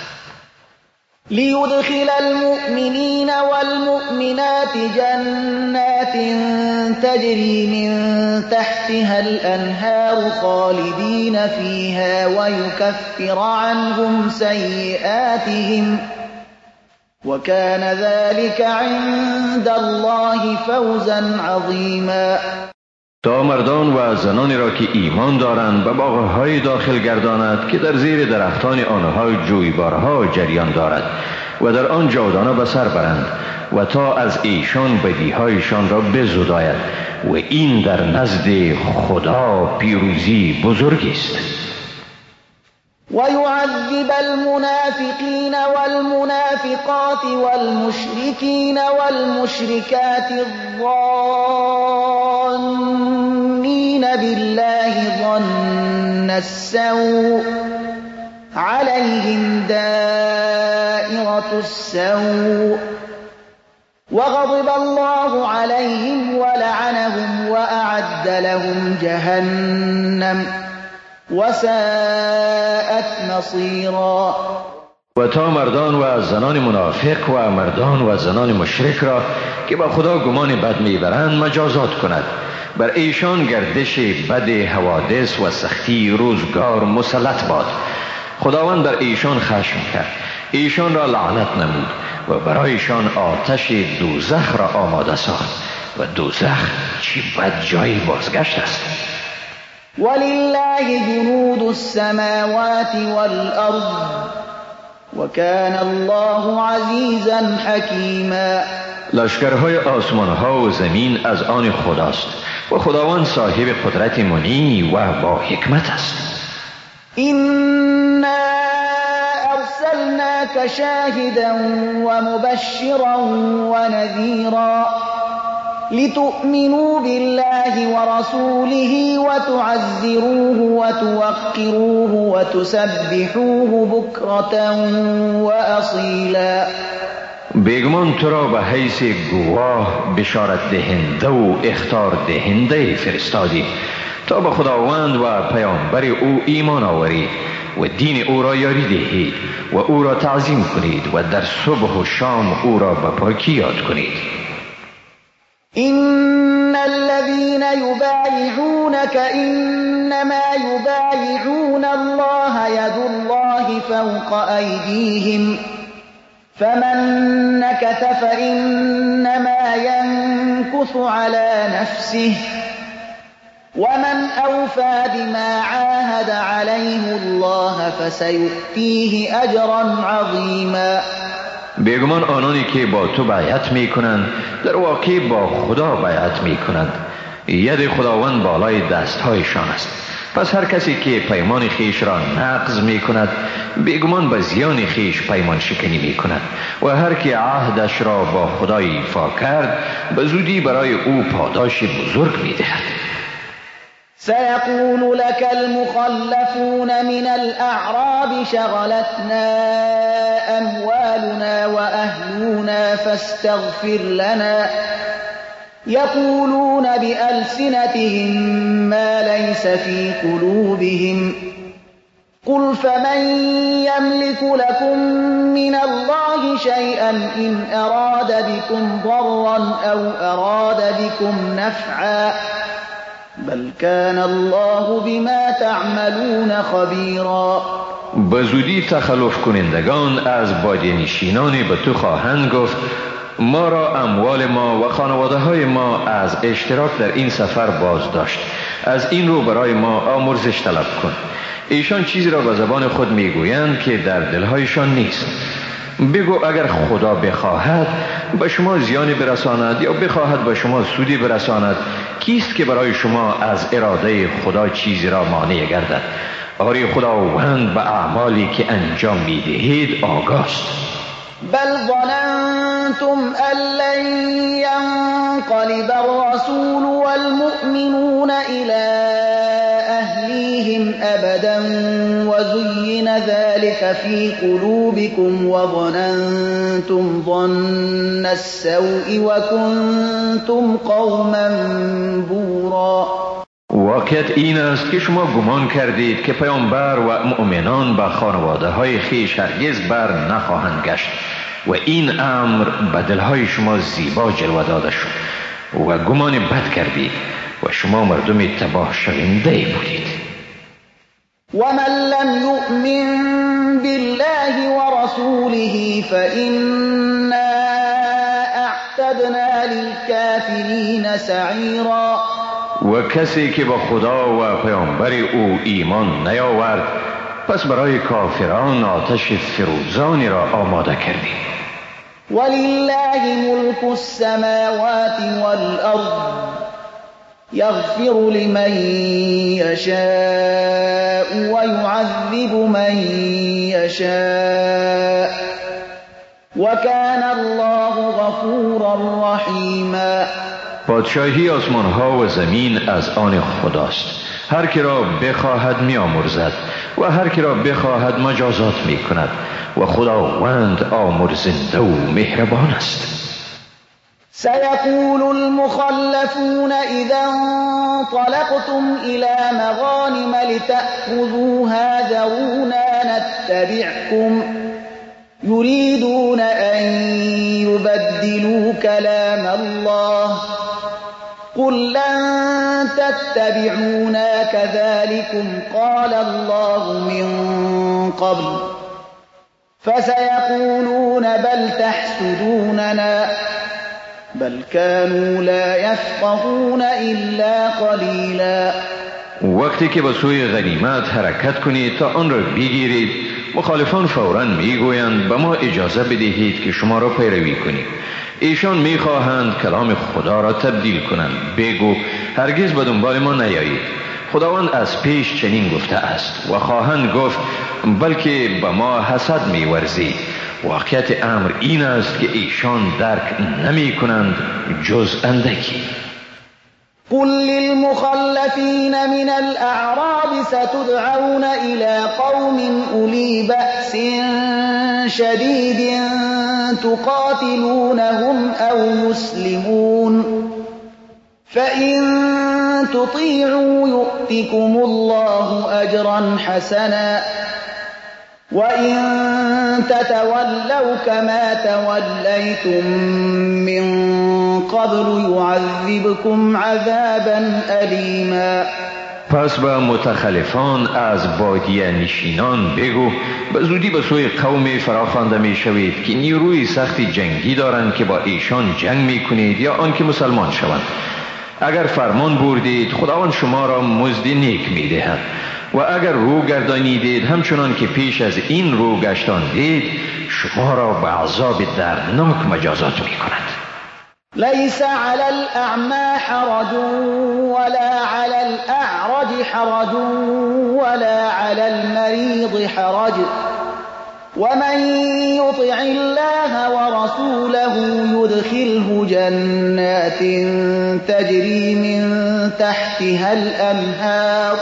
ليدخل المؤمنين والمؤمنات جنات تجري من تحتها الأنهار خالدين فيها ويكفر عنهم سيئاتهم وكان ذلك عند الله فوزا عظيما. تا مردان و زنانی را که ایمان دارند به باغ‌های داخل گرداند که در زیر درختان آنها جویبارها جریان دارد و در آن جاودانه به سر برند و تا از ایشان بدیهایشان را بزداید و این در نزد خدا پیروزی بزرگی است. ويعذب المنافقين والمنافقات والمشركين والمشركات الظانين بالله ظن السوء عليهم دائرة السوء وغضب الله عليهم ولعنهم وأعد لهم جهنم وساءت مصيرا. و تا مردان و زنان منافق و مردان و زنان مشرک را که با خدا گمان بد میبرند مجازات کند، بر ایشان گردش بد حوادث و سختی روزگار مسلط باد. خداوند بر ایشان خشم کرد، ایشان را لعنت نمود و برایشان آتش دوزخ را آماده ساخت و دوزخ چی بد جایی بازگشت است. ولله جنود السماوات والأرض وكان الله عزیزا حکیما. لشکرهای آسمان ها و زمین از آن خداست و خداوند صاحب قدرت منی و با حکمت است. إنا أرسلناك شاهدا ومبشرا ونذيرا لتؤمنوا بالله ورسوله وتعزروه وتوقروه وتسبحوه بكرة وأصيلا. بیگمان تو را به حیث گواه، بشارت دهنده و اخطار دهنده فرستادی تا به خداوند و پیامبر او ایمان آورید و دین او را یاری دهید و او را تعظیم کنید و در صبح و شام او را به پاکی یاد کنید. إن الذين يبايعونك إنما يبايعون الله يد الله فوق أيديهم فمن نكث فإنما ينكث على نفسه ومن أوفى بما عاهد عليه الله فسيؤتيه أجرا عظيما. بیگمان آنانی که با تو بیعت می کنند در واقع با خدا بیعت می کنند. ید خداوند بالای دستهایشان است. پس هر کسی که پیمان خیش را نقض می کند بیگمان به زیان خیش پیمان شکنی می کند و هر که عهدش را با خدا ایفا کرد به زودی برای او پاداش بزرگ می دهد. سيقول لك المخلفون من الأعراب شغلتنا أموالنا وأهلنا فاستغفر لنا يقولون بألسنتهم ما ليس في قلوبهم قل فمن يملك لكم من الله شيئا إن أراد بكم ضرا أو أراد بكم نفعا بل كان الله بما تعملون خبيرا. بزودی تخلف کنندگان از بادیه‌نشینان به تو خواهند گفت ما را اموال ما و خانواده های ما از اشتراک در این سفر باز داشت، از این رو برای ما آمرزش طلب کن. ایشان چیزی را به زبان خود میگویند که در دلهایشان نیست. بگو اگر خدا بخواهد به شما زیانی برساند یا بخواهد به شما سودی برساند، کیست که برای شما از اراده خدا چیزی را مانع گردد؟ آری خداوند به اعمالی که انجام میدهید آگاست. بل ظننتم أن لن ينقلب الرسول والمؤمنون إلى أهليهم أبدا وزين ذلك في قلوبكم وظننتم ظن السوء وكنتم قوما بورا. واقعیت این است که شما گمان کردید که پیامبر و مؤمنان به خانواده های خیش هرگز بر نخواهند گشت و این امر به دلهای شما زیبا جلوه داده شد و گمان بد کردید و شما مردم تباه شونده بودید. ومن لم يؤمن بالله ورسوله فإنا اعتدنا للكافرين سعيرا. و کسی که با خدا و پیامبر او ایمان نیاورد پس برای کافران آتش فروزانی را آماده کردیم. ولله ملك السماوات والأرض يغفر لمن يشاء ويعذب من يشاء وكان الله غفورا رحيما. پادشاهی آسمان ها و زمین از آن خداست. هر کی را بخواهد می‌آمرزد و هر کی را بخواهد مجازات می‌کند و خداوند آمرزنده و مهربان است. سيقول المخلفون إذا انطلقتم إلى مغانم لتأخذوها ذرونا نتبعكم يريدون أن يبدلوا كلام الله قل لن تتبعونا كذلكم قال الله من قبل فسيقولون بل تحسدوننا بل كانوا لا يفقهون إلا قلیلا. وقتی که به سوی غنیمت حرکت کنید تا آن را بگیرید، مخالفان فوراً میگویند به ما اجازه بدهید که شما را پیروی کنیم. ایشان میخواهند کلام خدا را تبدیل کنند. بگو هرگز به دنبال ما نیایید، خداوند از پیش چنین گفته است. و خواهند گفت بلکه به ما حسد میورزید. واقعیت امر این است که ایشان درک نمی کنند جز اندکی. قل للمخلفين من الأعراب ستدعون إلى قوم أولي بأس شديد تقاتلونهم أو يسلمون فإن تطيعوا يؤتكم الله أجرا حسنا وَإِن تَتَوَلَّوْا كَمَا تَوَلَّيْتُم مِّن قَبْلُ يُعَذِّبْكُمْ عَذَابًا أَلِيمًا. پس به متخلفان از بادیه نشینان بگو به زودی به سوی قومی فراخوانده می شوید که نیروی سختی جنگی دارند که با ایشان جنگ می کنید یا آنکه مسلمان شوند. اگر فرمان بردید خداوند شما را مزد نیک می دهد و اگر رو گردانیدید همچنان که پیش از این رو گشتاندید شما را به عذاب دردناک مجازات می کند. لیس علی الاعمى حرج ولا علی الاعرج حرج ولا علی المریض حرج ومن يطع الله ورسوله يدخله جنات تجري من تحتها الأنهار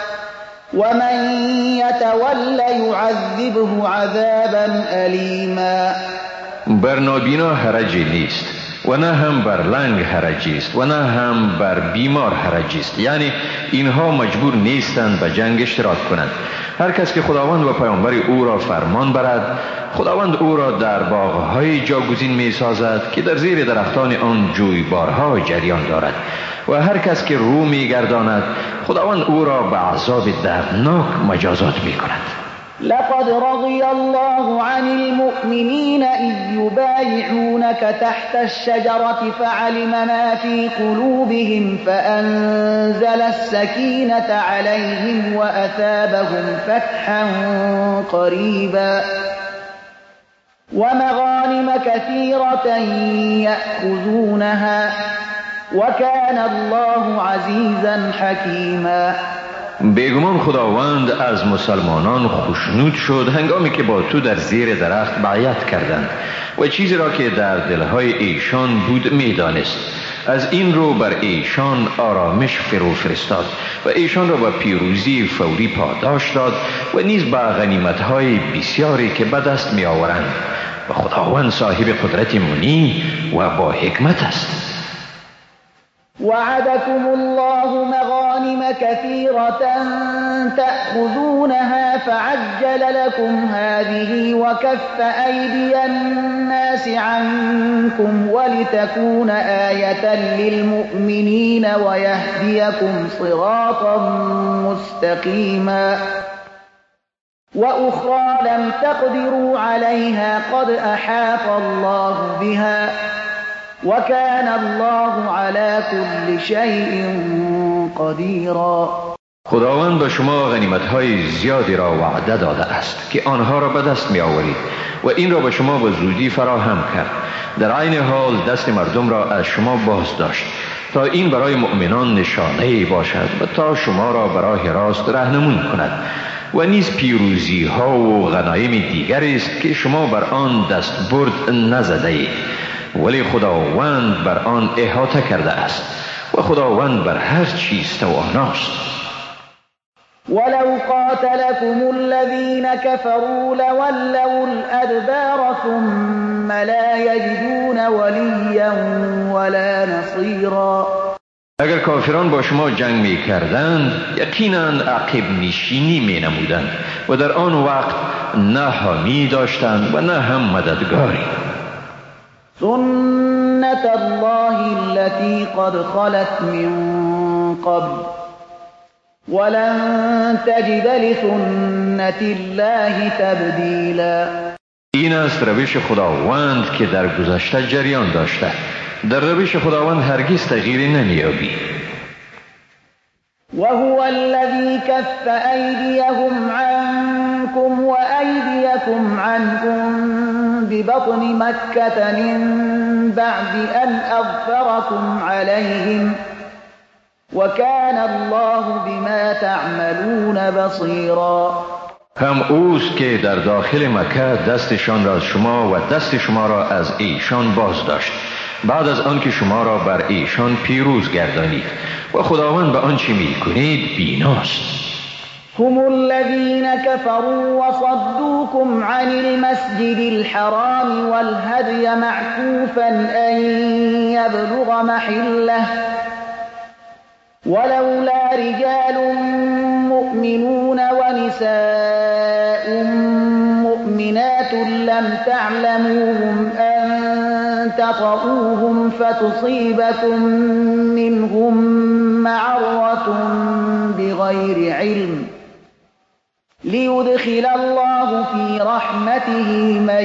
ومن يتول يعذبه عذابا أليما. بر نابینا حرجی نیست و نه هم بر لنگ حرجی است و نه هم بر بیمار حرجی است، یعنی اینها مجبور نیستند به جنگ اشتراک کنند. هر کس که خداوند و پیامبر او را فرمان برد خداوند او را در باغ‌های جاگزین می سازد که در زیر درختان آن جویبارها جریان دارد و هر کس که رو می گرداند خداوند او را به عذاب دردناک مجازات می کند. لقد رضي الله عن المؤمنين إذ يبايعونك تحت الشجرة فعلم ما في قلوبهم فأنزل السكينة عليهم وأثابهم فتحا قريبا ومغانم كثيرة يأخذونها وكان الله عزيزا حكيما. بیگمان خداوند از مسلمانان خوشنود شد هنگامی که با تو در زیر درخت بیعت کردند و چیزی را که در دلهای ایشان بود میدانست. از این رو بر ایشان آرامش فرو فرستاد و ایشان را به پیروزی فوری پاداش داد و نیز به غنیمت‌های بسیاری که به دست می آورند و خداوند صاحب قدرت منی و با حکمت است. وعدكم الله مغانم كثيرة تأخذونها فعجل لكم هذه وكف أيدي الناس عنكم ولتكون آية للمؤمنين ويهديكم صراطا مستقيما وأخرى لم تقدروا عليها قد أحاط الله بها وكان الله على كل شيء قديرا. خداوند به شما غنیمت‌های زیادی را وعده داده است که آنها را به دست می آورید و این را به شما به زودی فراهم کرد. در عین حال دست مردم را از شما باز داشت تا این برای مؤمنان نشانه‌ای باشد و تا شما را به راه راست راهنمون کند و نیز پیروزی ها و غنایم دیگری است که شما بر آن دستبرد نزده اید، ولی خداوند بر آن احاطه کرده است و خداوند بر هر چیز تواناست. ولو قاتلكم الذين كفروا لولوا الأدبار ثم لا يجدون وليا ولا نصيرا. اگر کافران با شما جنگ می کردند یقینا عقب نشینی می نمودند و در آن وقت نه حامی داشتند و نه هم مددگاری. سنت الله التي قد خلت من قبل ولن تجد لسنت الله تبدیلا. این است روش خداوند که در گذشته جریان داشته، در روش خداوند هرگز تغییری نمیابی. وهو الذي كف أيديهم عنكم وأيديكم عنهم ببطن مكة من بعد أن أظفركم عليهم وكان الله بما تعملون بصيرا. هم اوست که در داخل مکه دستشان را از شما و دست شما را از ایشان باز داشت بعد از آنکه شما را بر ایشان پیروز گردانید و خداوند به آنچه می‌کنید بیناست. هم الذين كفروا وصدوكم عن المسجد الحرام والهدي معكوفا أن يبلغ محله ولولا رجال مؤمنون ونساء مؤمنات لم تعلموهم أن تطؤوهم فتصيبكم منهم معرة بغير علم ليدخل الله في رحمته من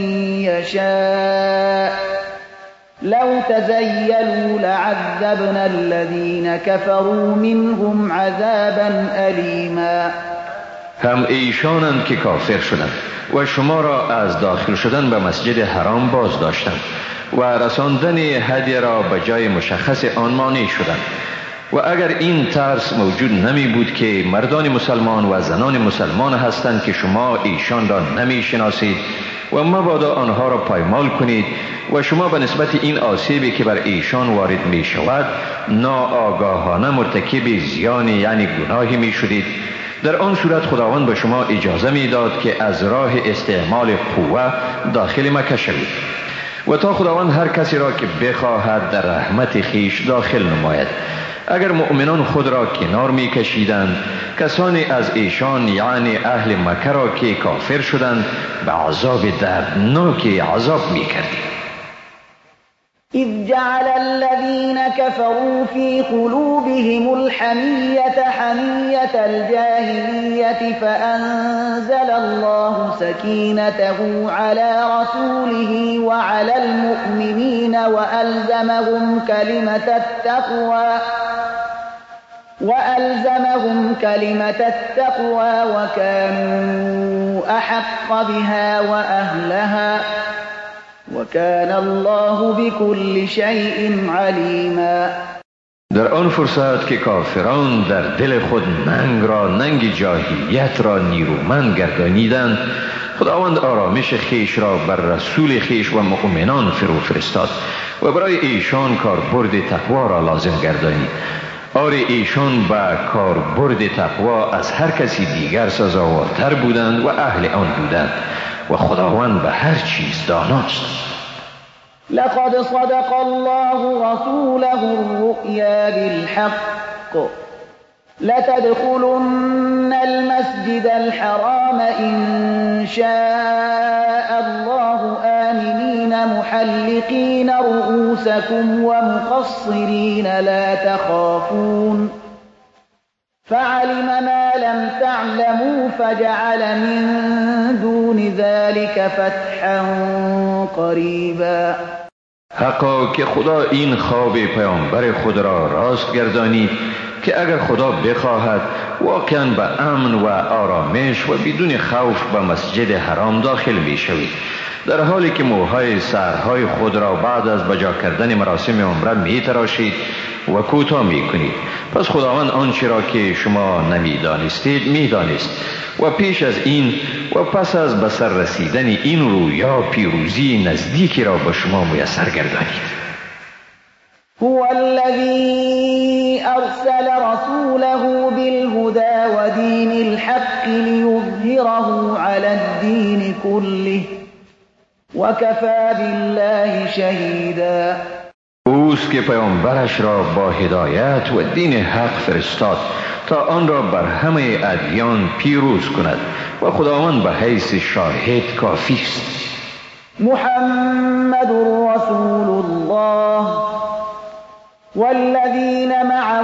يشاء لو تزيلوا لعذبنا الذين كفروا منهم عذابا أليما. هم ایشانند که کافر شدند و شما را از داخل شدن به مسجد حرام باز داشتند و رساندن هدیه را به جای مشخص آن مانع شدند و اگر این ترس موجود نمی بود که مردان مسلمان و زنان مسلمان هستند که شما ایشان را نمی شناسید و مبادا آنها را پایمال کنید و شما به نسبت این آسیبی که بر ایشان وارد می شود ناآگاهانه مرتکب زیان یعنی گناهی می شدید، در آن صورت خداوند به شما اجازه می داد که از راه استعمال قوه داخل مکه شوید و تا خداوند هر کسی را که بخواهد در رحمت خیش داخل نماید. اگر مؤمنان خود را کنار می کشیدند کسانی از ایشان یعنی اهل مکه را که کافر شدند به عذاب دردناک عذاب می کردید. إذ جعل الذين كفروا في قلوبهم الحمية حمية الجاهلية فأنزل الله سكينته على رسوله وعلى المؤمنين وألزمهم كلمة التقوى وكانوا أحق بها وأهلها وكان الله بكل شيء عليما. در آن فرصت که کافران در دل خود ننگ جاهلیت را نیرومند گردانیدند خداوند آرامش خیش را بر رسول خیش و مؤمنان فرو فرستاد و برای ایشان کاربرد تقوا را لازم گردانید. آری ایشان به کاربرد تقوا از هر کسی دیگر سزاوارتر بودند و اهل آن بودند و خداوند به هر چیز داناست. لقد صدق الله رسوله الرؤيا بالحق لتدخلن المسجد الحرام إن شاء الله آمنين محلقين رؤوسكم ومقصرين لا تخافون فعلم ما لم تعلموا فجعل من دون ذلك فتحا قریبا. حقا که خدا این خواب پیامبر خود را راست گردانید که اگر خدا بخواهد واقعا به امن و آرامش و بدون خوف به مسجد حرام داخل می شوید در حالی که موهای سرهای خود را بعد از بجا کردن مراسم عمره می تراشید و کوتاه می کنید. پس خداوند آنچه را که شما نمی دانستید می دانست و پیش از این و پس از به سر رسیدن این رویا پیروزی نزدیکی را به شما میسر گردانید. هو الذي أرسل رسوله بالهدى ودين الحق ليظهره على الدين كله وكفى بالله شهیدا. اوست که پیامبرش را با هدایت و دین حق فرستاد تا آن را بر همه ادیان پیروز کند و خداوند به حیث شاهد کافی است. محمد رسول الله والذين معه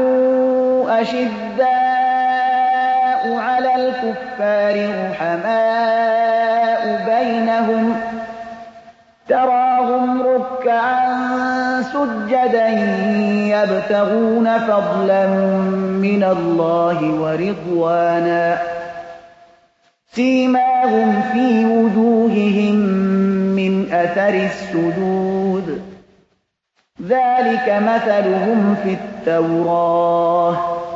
أشداء على الكفار رحماء بينهم تراهم ركعا سجدا يبتغون فضلا من الله ورضوانا سيماهم في وجوههم من أثر السجود ذلك مثلهم في التوراة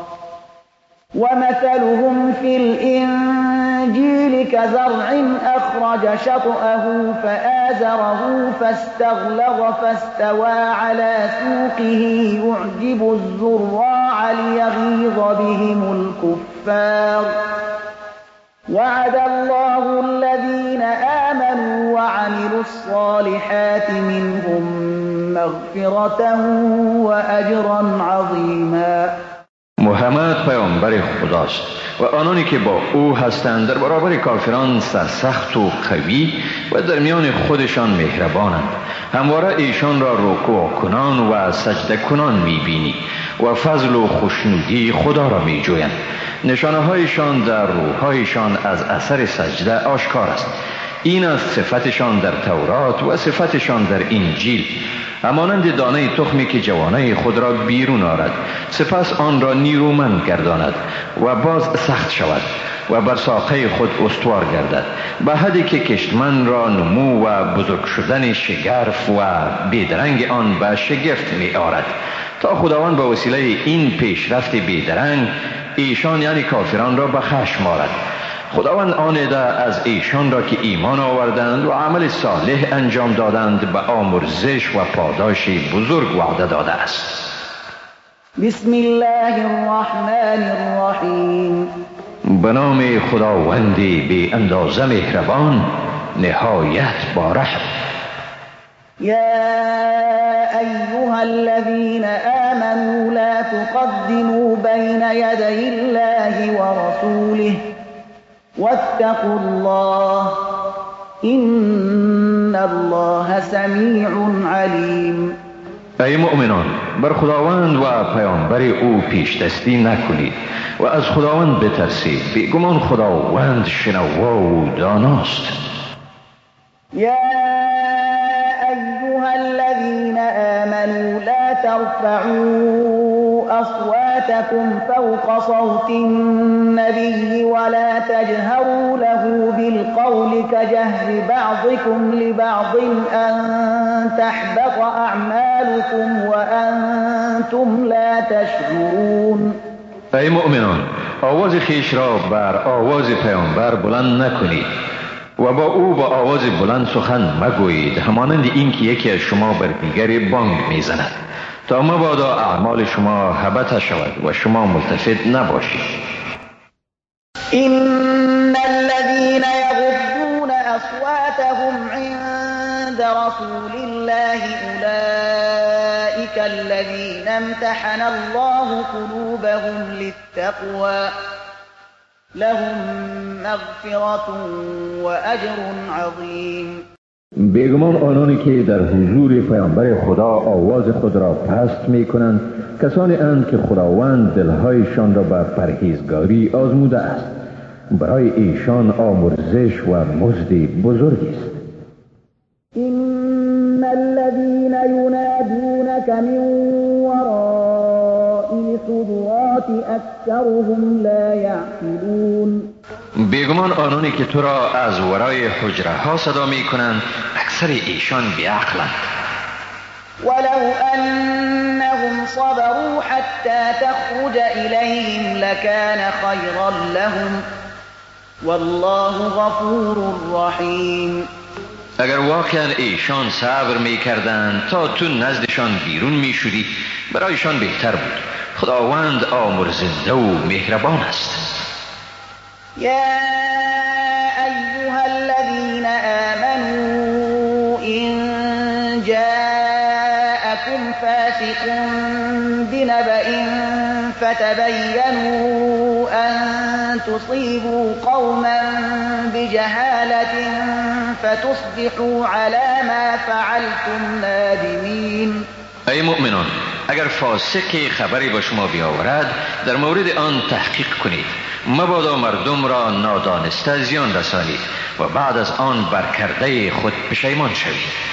ومثلهم في الإنجيل كزرع أخرج شطأه فآزره فاستغلظ فاستوى على سوقه يعجب الزراع ليغيظ بهم الكفار وعد الله الذين آمنوا وعملوا الصالحات منهم مغفرة وأجرا عظيما. محمد پیامبر خداست و آنانی که با او هستند در برابر کافران سرسخت و قوی و در میان خودشان مهربانند. همواره ایشان را رکوع کنان و سجده کنان میبینی و فضل و خوشنودی خدا را میجویند. نشانه هایشان در روحایشان از اثر سجده آشکار است. این است صفتشان در تورات و صفتشان در انجیل. همانند دانه تخمی که جوانه خود را بیرون آرد سپس آن را نیرومند گرداند و باز سخت شود و بر ساقه خود استوار گردد به حدی که کشتمن را نمو و بزرگ شدن شگرف و بیدرنگ آن به شگفت می آرد تا خداوند به وسیله این پیشرفت بیدرنگ ایشان یعنی کافران را به خشم آرد. خداوند آنیده از ایشان را که ایمان آوردند و عمل صالح انجام دادند به آمرزش و پاداش بزرگ وعده داده است. بسم الله الرحمن الرحیم. به نام خداوند بی اندازه مهربان نهایت با رحم. یا ایها الذین آمنوا لا تقدموا بین یدی الله ورسوله واتقوا الله ان الله سمیع علیم. ای مؤمنان بر خداوند و پیامبر او پیش دستی نکنید و از خداوند بترسید، بیگمان خداوند شنوا و داناست. یا ایها الذین آمنوا لا ترفعوا أصواتكم فوق صوت النبي ولا تجهروا له بالقول كجهر بعضكم لبعض أن تحبط أعمالكم وأنتم لا تشعرون. ای مؤمنان آواز خیش را بر آواز پیامبر بلند نکنید و با او با آواز بلند سخن مگویید همانند این که یکی از شما بر دیگری بانگ میزند تا مبادا اعمال شما هبط شود و شما ملتفت نباشید. إن الذين يغضون أصواتهم عند رسول الله أولئك الذين امتحن الله قلوبهم للتقوى لهم مغفرة وأجر عظيم. بیگمان آنانی که در حضور پیامبر خدا آواز خود را پست می کنند کسانی اند که خداوند دلهایشان را بر پرهیزگاری آزموده است. برای ایشان آمرزش و مزدی بزرگی است. إن الذين ينادونك من وراء الحجرات أكثرهم لا يعقلون. بیگمان آنانی که تو را از ورای حجره ها صدا می کنند اکثر ایشان بیعقلند. ولو أنهم صبروا حتى تخرج إليهم لكان خيرا لهم والله غفور رحيم. اگر واقعا ایشان صبر می کردند تا تو نزدشان بیرون می شدی برایشان بهتر بود. خداوند آمرزنده و مهربان است. یا ایها الذین آمنوا ان جاءکم فاسق بنبأ فتبینوا ان تصیبوا قوما بجهالة فتصبحوا على ما فعلتم نادمین. ای مؤمنان، اگر فاسق خبری به شما بیاورد در مورد آن تحقیق کنید، مبادا مردم را نادانسته زیان رسانید و بعد از آن برکرده خود پشیمان شوید.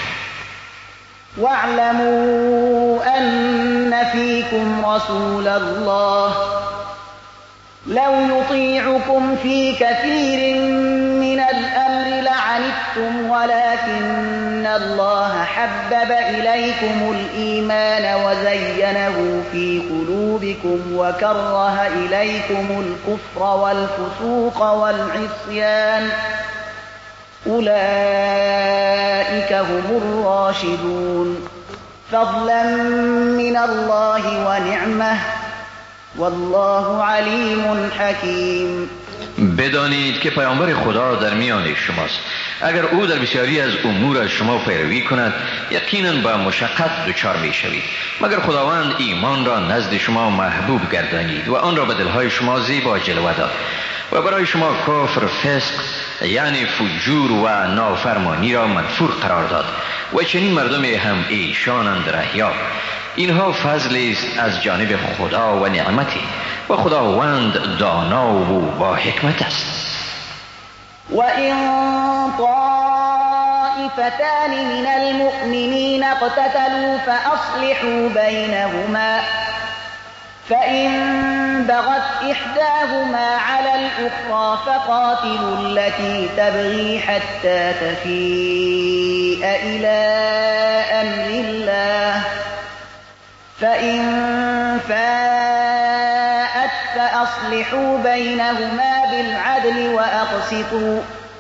واعلموا ان فيكم رسول الله لو يطيعكم في كثير من الأمر لعنتم ولكن الله حبب إليكم الإيمان وزينه في قلوبكم وكره إليكم الكفر والفسوق والعصيان أولئك هم الراشدون فضلا من الله ونعمه والله علیم حکیم. بدانید که پیامبر خدا در میان شماست. اگر او در بسیاری از امور از شما پیروی کند یقینا به مشقت دچار می شوید، مگر خداوند ایمان را نزد شما محبوب گردانید و آن را به دلهای شما زیبا جلوه داد و برای شما کفر، فسق یعنی فجور و نافرمانی را منفور قرار داد و چنین مردم هم ایشانند رهیاب. اینها فضل است از جانب خدا و نعمتی و خداوند دانا و با حکمت است. و این طائفتان من المؤمنین اقتتلوا فاصلحوا بینهما فإن بغت إحداهما على الأخرى فقاتلوا التي تبغي حتى تفيء إلى أمر الله فإن فاءت فأصلحوا بينهما بالعدل وأقسطوا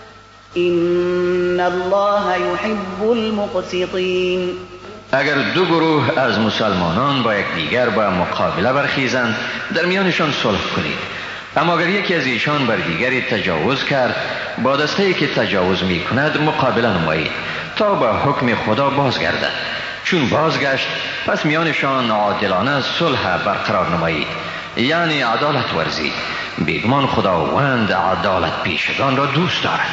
إن الله يحب المقسطين. اگر دو گروه از مسلمانان با یکدیگر به مقابله برخیزند در میانشان صلح کنید، اما اگر یکی از ایشان بر دیگری تجاوز کرد با دسته‌ای که تجاوز می کند مقابله نمایید تا به حکم خدا بازگردد. چون بازگشت پس میانشان عادلانه صلح برقرار نمایید، یعنی عدالت ورزید. بیگمان خداوند عدالت پیشگان را دوست دارد.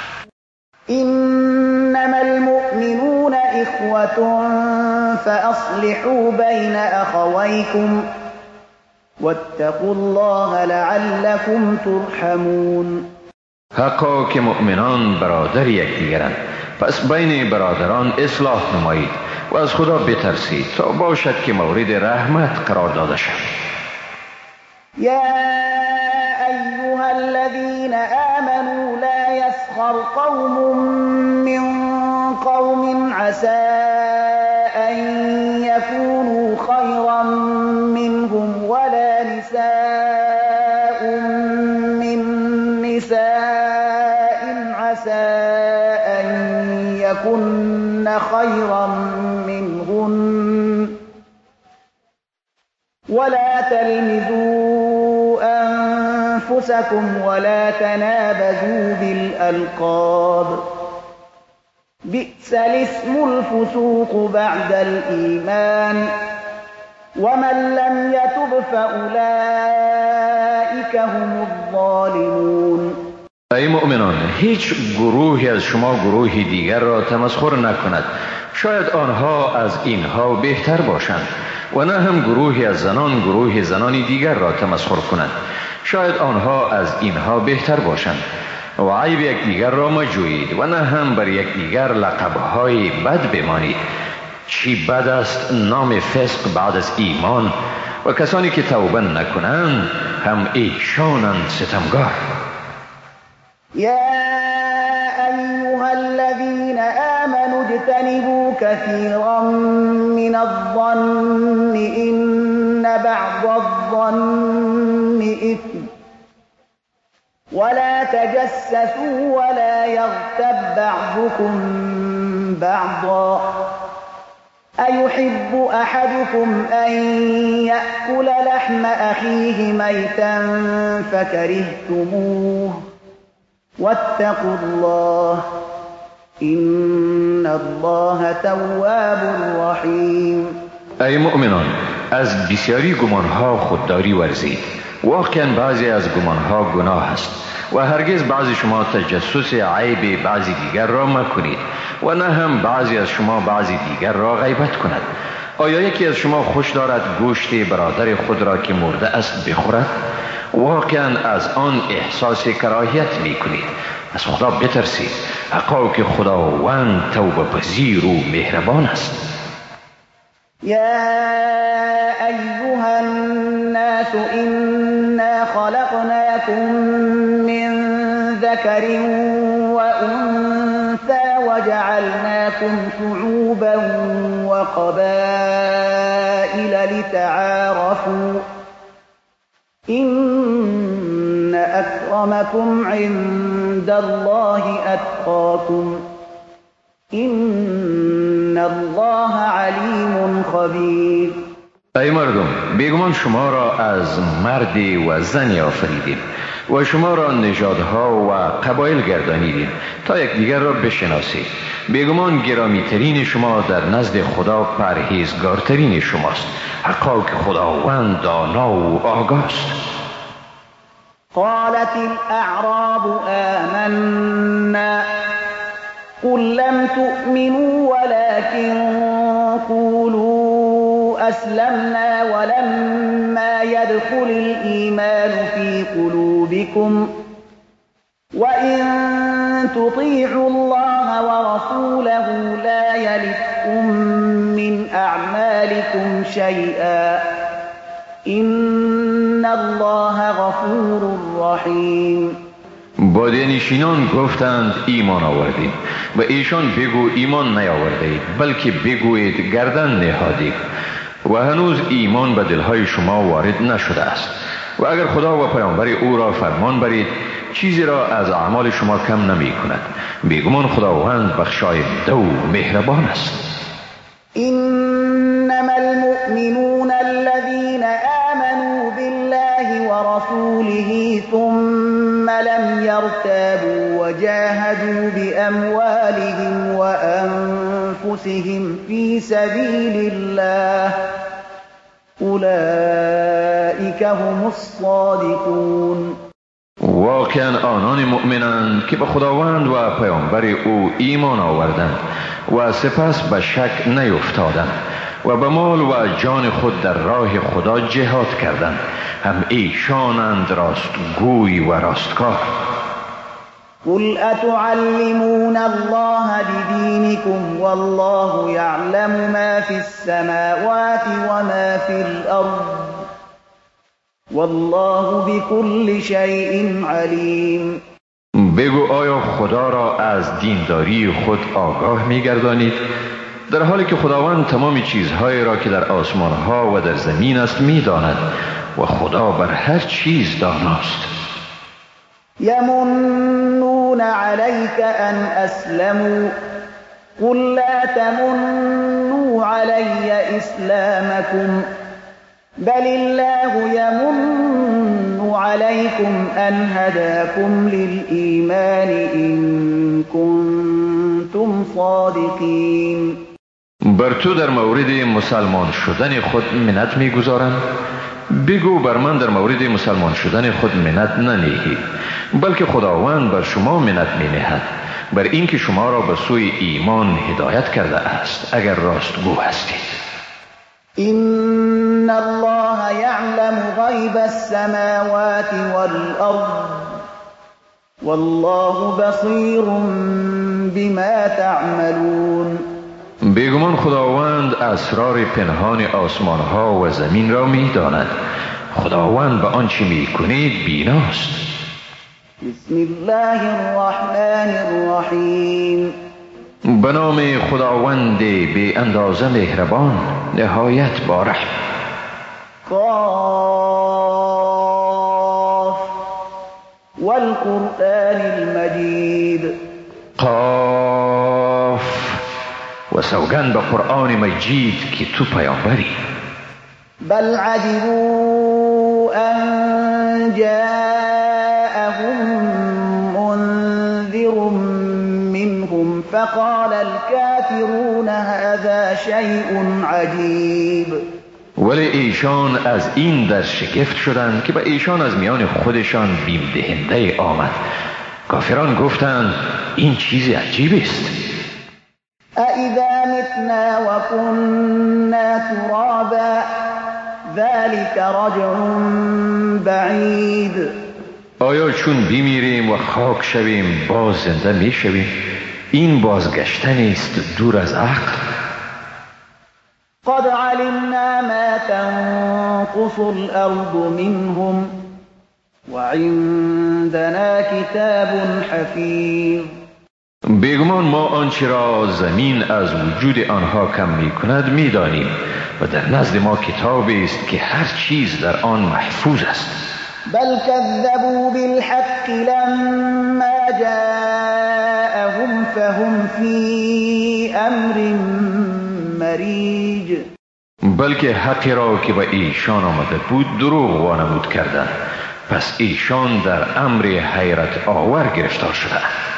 انما المؤمنون اخوة فاصلحوا بین اخویکم واتقوا الله لعلكم ترحمون. حقا که مؤمنان برادر یکدیگرند، پس بین برادران اصلاح نمایید و از خدا بترسید تا باشد که مورد رحمت قرار داده شد. یا ایها الذین آمنوا لا یسخر قوم من قوم عسى ان یکونوا خیرا منهم ولا نساء من نساء عسى ان یکن خیرا منهن ولا تلمزوا أنفسكم ولا تنابزوا بالألقاب بئس الاسم الفسوق بعد الإيمان ومن لم يتب فأولئك هم الظالمون. ای مؤمنان، هیچ گروهی از شما گروهی دیگر را تمسخر نکند، شاید آنها از اینها بهتر باشند، و نه هم گروهی از زنان گروه زنانی دیگر را تمسخر کنند، شاید آنها از اینها بهتر باشند. و عیب یکدیگر را مجویید و نه هم بر یکدیگر لقب‌های بد بمانید. چی بد است نام فسق بعد از ایمان، و کسانی که توبه نکنند هم ایشانند ستمگار. یا ایها الذین آمنوا اجتنبوا كثيرا من الظن إن بعض الظن إثم ولا تجسسوا ولا يغتب بعضكم بعضا أيحب أحدكم أن يأكل لحم أخيه ميتا فكرهتموه واتقوا الله إن الله تواب رحیم. ای مؤمنان، از بسیاری گمانها خودداری ورزید. واقعا بعضی از گمانها گناه است و هرگز بعضی شما تجسس عیب بعضی دیگر را مکنید و نه هم بعضی از شما بعضی دیگر را غیبت کند. آیا یکی از شما خوش دارد گوشت برادر خود را که مرده است بخورد؟ واقعا از آن احساس کراهیت می کنید. از خدا بترسید، حقا که خداوند توبه پذیر و مهربان است. يا أيها الناس إنا خلقناكم من ذكر وأنثى وجعلناكم شعوبا وقبائل لتعارفوا إن أكرمكم عند الله أتقاكم إن الله علیم خبیر. ای مردم، بیگمان شما را از مردی و زنی آفریدیم و شما را نژادها و قبایل گردانیدیم تا یکدیگر را بشناسید. بیگمان گرامی‌ترین شما در نزد خدا پرهیزگارترین شماست. حقا که خداوند دانا و آگاه است. قالت الاعراب آمنا قل لم تؤمنوا ولكن قولوا أسلمنا ولما يدخل الإيمان في قلوبكم وإن تطيعوا الله ورسوله لا يلتكم من أعمالكم شيئا إن الله غفور رحيم. بادیانشینان گفتند ایمان آوردیم و ایشان بگو ایمان نیاوردید، بلکه بگویید گردن نهادید و هنوز ایمان به دلهای شما وارد نشده است. و اگر خدا و پیامبر او را فرمان برید چیزی را از اعمال شما کم نمی کند. بیگمان خداوند بخشاینده و مهربان است. انما المؤمنون الذين آمنوا بالله ورسوله ثم لم يرتابوا وجاهدوا بأموالهم وأنفسهم في سبيل الله أولئك هم الصادقون. واقعا آنان مؤمنند که به خداوند و پیامبر او ایمان آوردند و سپس به شک نیفتادند و به مال و جان خود در راه خدا جهاد کردند، هم ایشانند راستگوی و راستکار. قل اتعلمون الله بدینکم والله یعلم ما فی السماوات وما فی الارض والله بكل شیء علیم. بگو آیا خدا را از دینداری خود آگاه می‌گردانید در حالی که خداوند تمام چیزهایی را که در آسمان‌ها و در زمین است می‌داند و خدا بر هر چیز داناست. یمنون علیک ان اسلموا قل لا تمنوا علی اسلامکم بل الله يمن عليكم أن هداكم للإيمان إن كنتم صادقين. بر تو در مورد مسلمان شدن خود منت می‌گذارند؟ بگو بر من در مورد مسلمان شدن خود منت ننهید، بلکه خداوند بر شما منت می‌نهد بر اینکه شما را به سوی ایمان هدایت کرده است اگر راستگو هستید. إن الله يعلم غيب السماوات والأرض والله بصير بما تعملون. بیگمان خداوند اسرار پنهان آسمان ها و زمین را می داند. خداوند به آنچه می کنید بیناست. بسم الله الرحمن الرحیم. به نام خداوند بی اندازه مهربان نهایت با رحم. قاف والقرآن المجید. قاف و سوگند به قرآن مجید که تو پیامبری. بل عجبوا ان جاءهم منذر منهم فقال الكافرون هذا شيء عجیب. ولی ایشان از این در شگفت شدند که به ایشان از میان خودشان بیم دهنده آمد. کافران گفتند این چیزی عجیب است. أَإِذَا مِتْنَا وَكُنَّا تُرَابًا ذَلِكَ رَجْعٌ بَعِیدٌ. آیا چون بمیریم و خاک شویم باز زنده می شویم؟ این بازگشتن است دور از عقل. قد علمنا ما تنقص الأرض منهم وعندنا كتاب حفیظ. بیگمان ما آنچه را زمین از وجود آنها کم می کند می دانیم و در نزد ما کتابی است که هر چیز در آن محفوظ است. بل كذبوا بالحق لما جاءهم فهم في امر مریج. بلکه حقی را که به ایشان آمده بود دروغ وانمود کردند، پس ایشان در امر حیرت آور گرفتار شدند.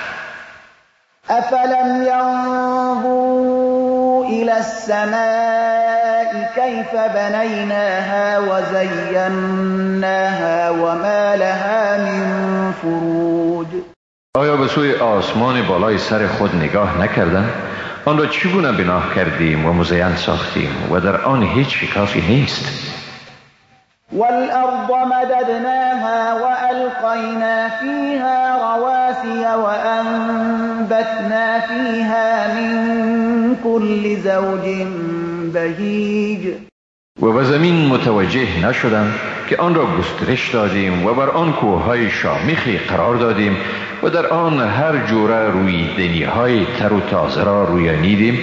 افلم ينظروا الى السماء كيف بنيناها وزيناها وما لها من فروج. آیا به سوی آسمان بالای سر خود نگاه نکردند؟ آن را چگونه بنا کردیم و مزین ساختیم و در آن هیچ شکافی نیست. والأرض مددناها وألقينا فيها رواسي وأنبتنا فيها من كل زوج بهیج. و به زمین متوجه نشدند که آن را گسترش دادیم و بر آن کوههای شامخی قرار دادیم و در آن هر جوره رویدنی‌های تر و تازه را رویانیدیم.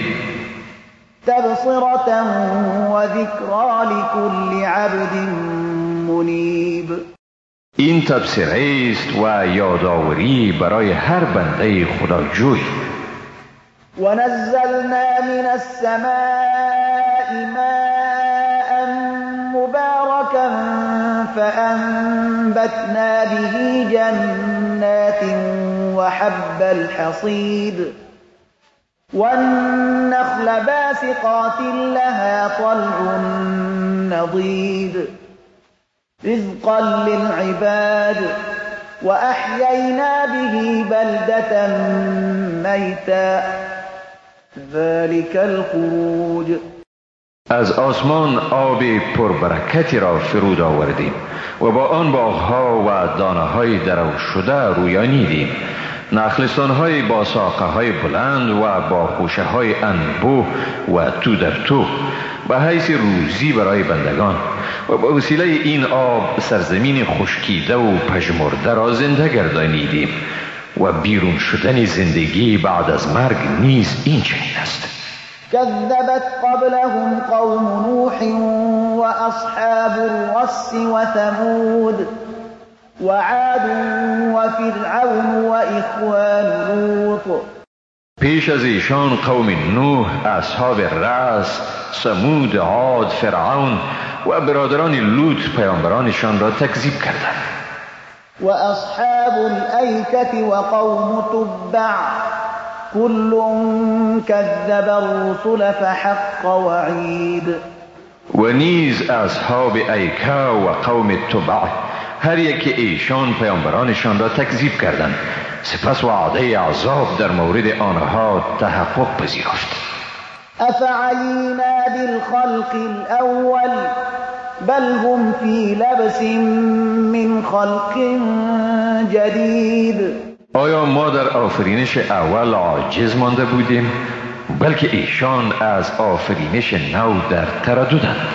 تبصرة وذكرى لكل عبد منیب. این تبصره است و یادآوری برای هر بنده خداجوی. ونزلنا من السماء ماء مباركا فأنبتنا به جنات وحب الحصيد والنخل باسقات لها طلع نضيد رزقا للعباد وأحيينا به بلدة ميتا ذلك الخروج. از آسمان آب پربرکتی را فرود آوردیم و با آن باغها و دانه‌های درو شده رویانیدیم، نخلستان‌های با ساقه‌های بلند و با خوشه‌های انبوه و تو در تو به حیث روزی برای بندگان، و با وسیله این آب سرزمین خشکیده و پژمرده را زنده گردانیدیم و بیرون شدن زندگی بعد از مرگ نیز این چنین است. كذبت قبلهم قوم نوح وأصحاب الرس وثمود وعاد وفرعون وإخوان لوط. پیش از ایشان قوم نوح، اصحاب رس، ثمود، عاد، فرعون و برادران لوط پیامبرانشان را تکذیب کردند. و اصحاب الایکة و قوم تبع كل كذب الرسل فحق وعید. و نیز اصحاب ایکه و قوم تبع هر یک ایشان پیامبرانشان را تکذیب کردند، سپس وعده عذاب در مورد آنها تحقق پذیرفت. افعینا بالخلق الاول بل هم فی لبس من خلق جدید. آیا ما در آفرینش اول عاجز مانده بودیم؟ بلکه ایشان از آفرینش نو در ترددند.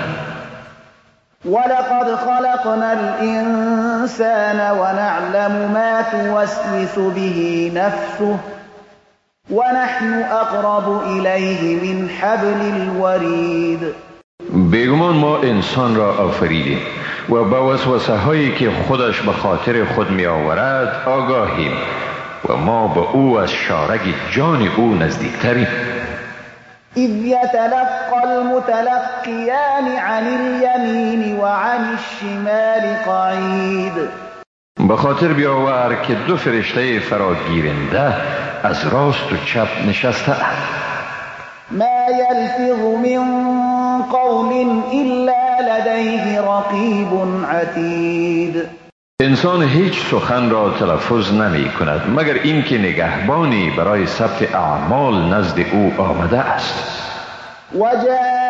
ولقد خلقنا الانسان ونعلم ما توسوس به نفسه ونحن اقرب الیه من حبل الورید. بیگمان ما انسان را آفریدیم و با وسوسه هایی که خودش به خاطر خود می آورد آگاهیم، و ما به او از شارگ جان او نزدیکتریم. إذ يتلقى المتلقيان عن اليمين وعن الشمال قعيد. به خاطر بیاور که دو فرشته فراگیرنده از راست و چپ نشسته اند. ما یلفظ من قول الا لدیه رقیب عتید. انسان هیچ سخن را تلفظ نمی کند مگر این که نگهبانی برای ثبت اعمال نزد او آمده است. وجاءت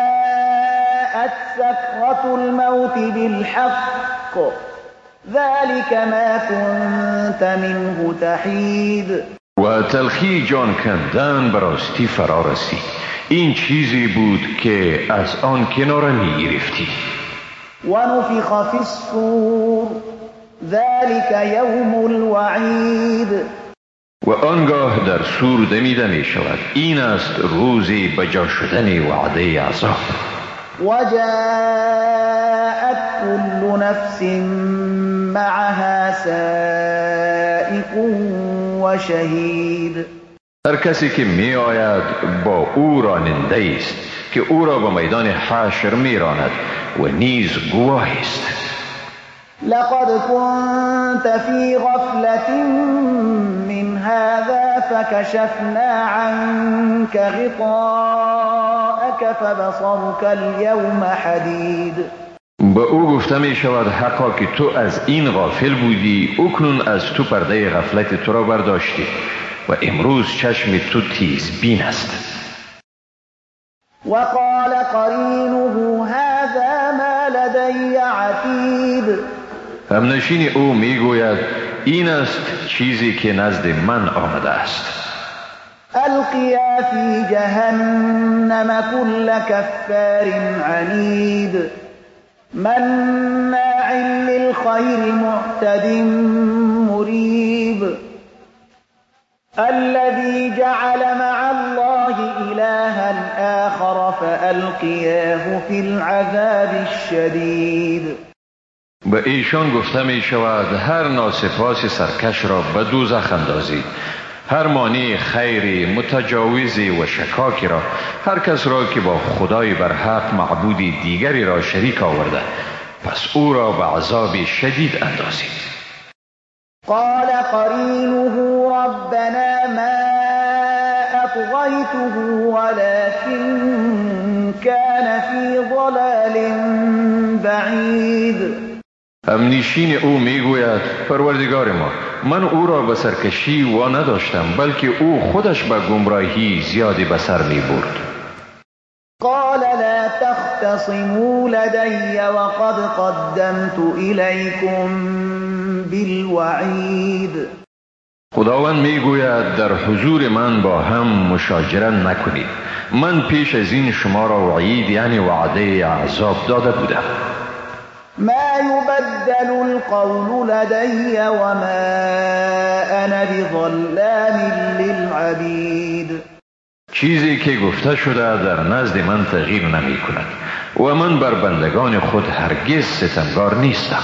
سکرة الموت بالحق ذلك ما كنت منه تحید. و تلخی جان کندن براستی فرا رسید. این چیزی بود که از آن کناره می گرفتی. و نفخ فی الصور ذلك یوم الوعید. و آنگاه در سور دمیده می شود. این است روزی بجا شدن وعده عذاب. و جاءت كل نفس معها سائق و شهید. هر کسی که می آید با او راننده است که او را به میدان حشر می راند و نیز گواهی است. لقد كنت في غفلة من هذا فكشفنا عنك غطاءك فبصرك اليوم حديد. به او گفته می شود حقا که تو از این غافل بودی، اکنون از تو پرده غفلت تو را برداشتی و امروز چشم تو تیزبین است. وقال قرینه هذا ما لدی عتید. همنشین او می گوید این است چیزی که نزد من آمده است. القیا فی جهنم كل کفار عنید مناع للخیر معتد مریب. الذي جعل مع الله إلها آخر فألقياه في العذاب الشديد. به ایشان گفته می شود هر ناسپاس سرکش را به دوزخ اندازید. هر مانع خیری متجاوزی و شکاکی را، هر کس را که با خدای برحق معبودی دیگری را شریک آورده، پس او را به عذاب شدید اندازید. قال قرینه ربنا ما اطغیته ولكن كان في ضلال بعید. همنشین او میگوید پروردگار ما، من او را به سرکشی و نداشتم بلکه او خودش به گمراهی زیادی به سر می برد. قال لا تختصموا لدي وقد قدمت إليكم بالوعید. خداوند میگوید در حضور من با هم مشاجره نکنید. من پیش از این شما را وعید یعنی وعده عذاب داده بودم. ما يبدل القول لدي وما أنا بظلام للعبید. چیزی که گفته شده در نزد من تغییر نمی کند و من بر بندگان خود هرگز ستمگار نیستم.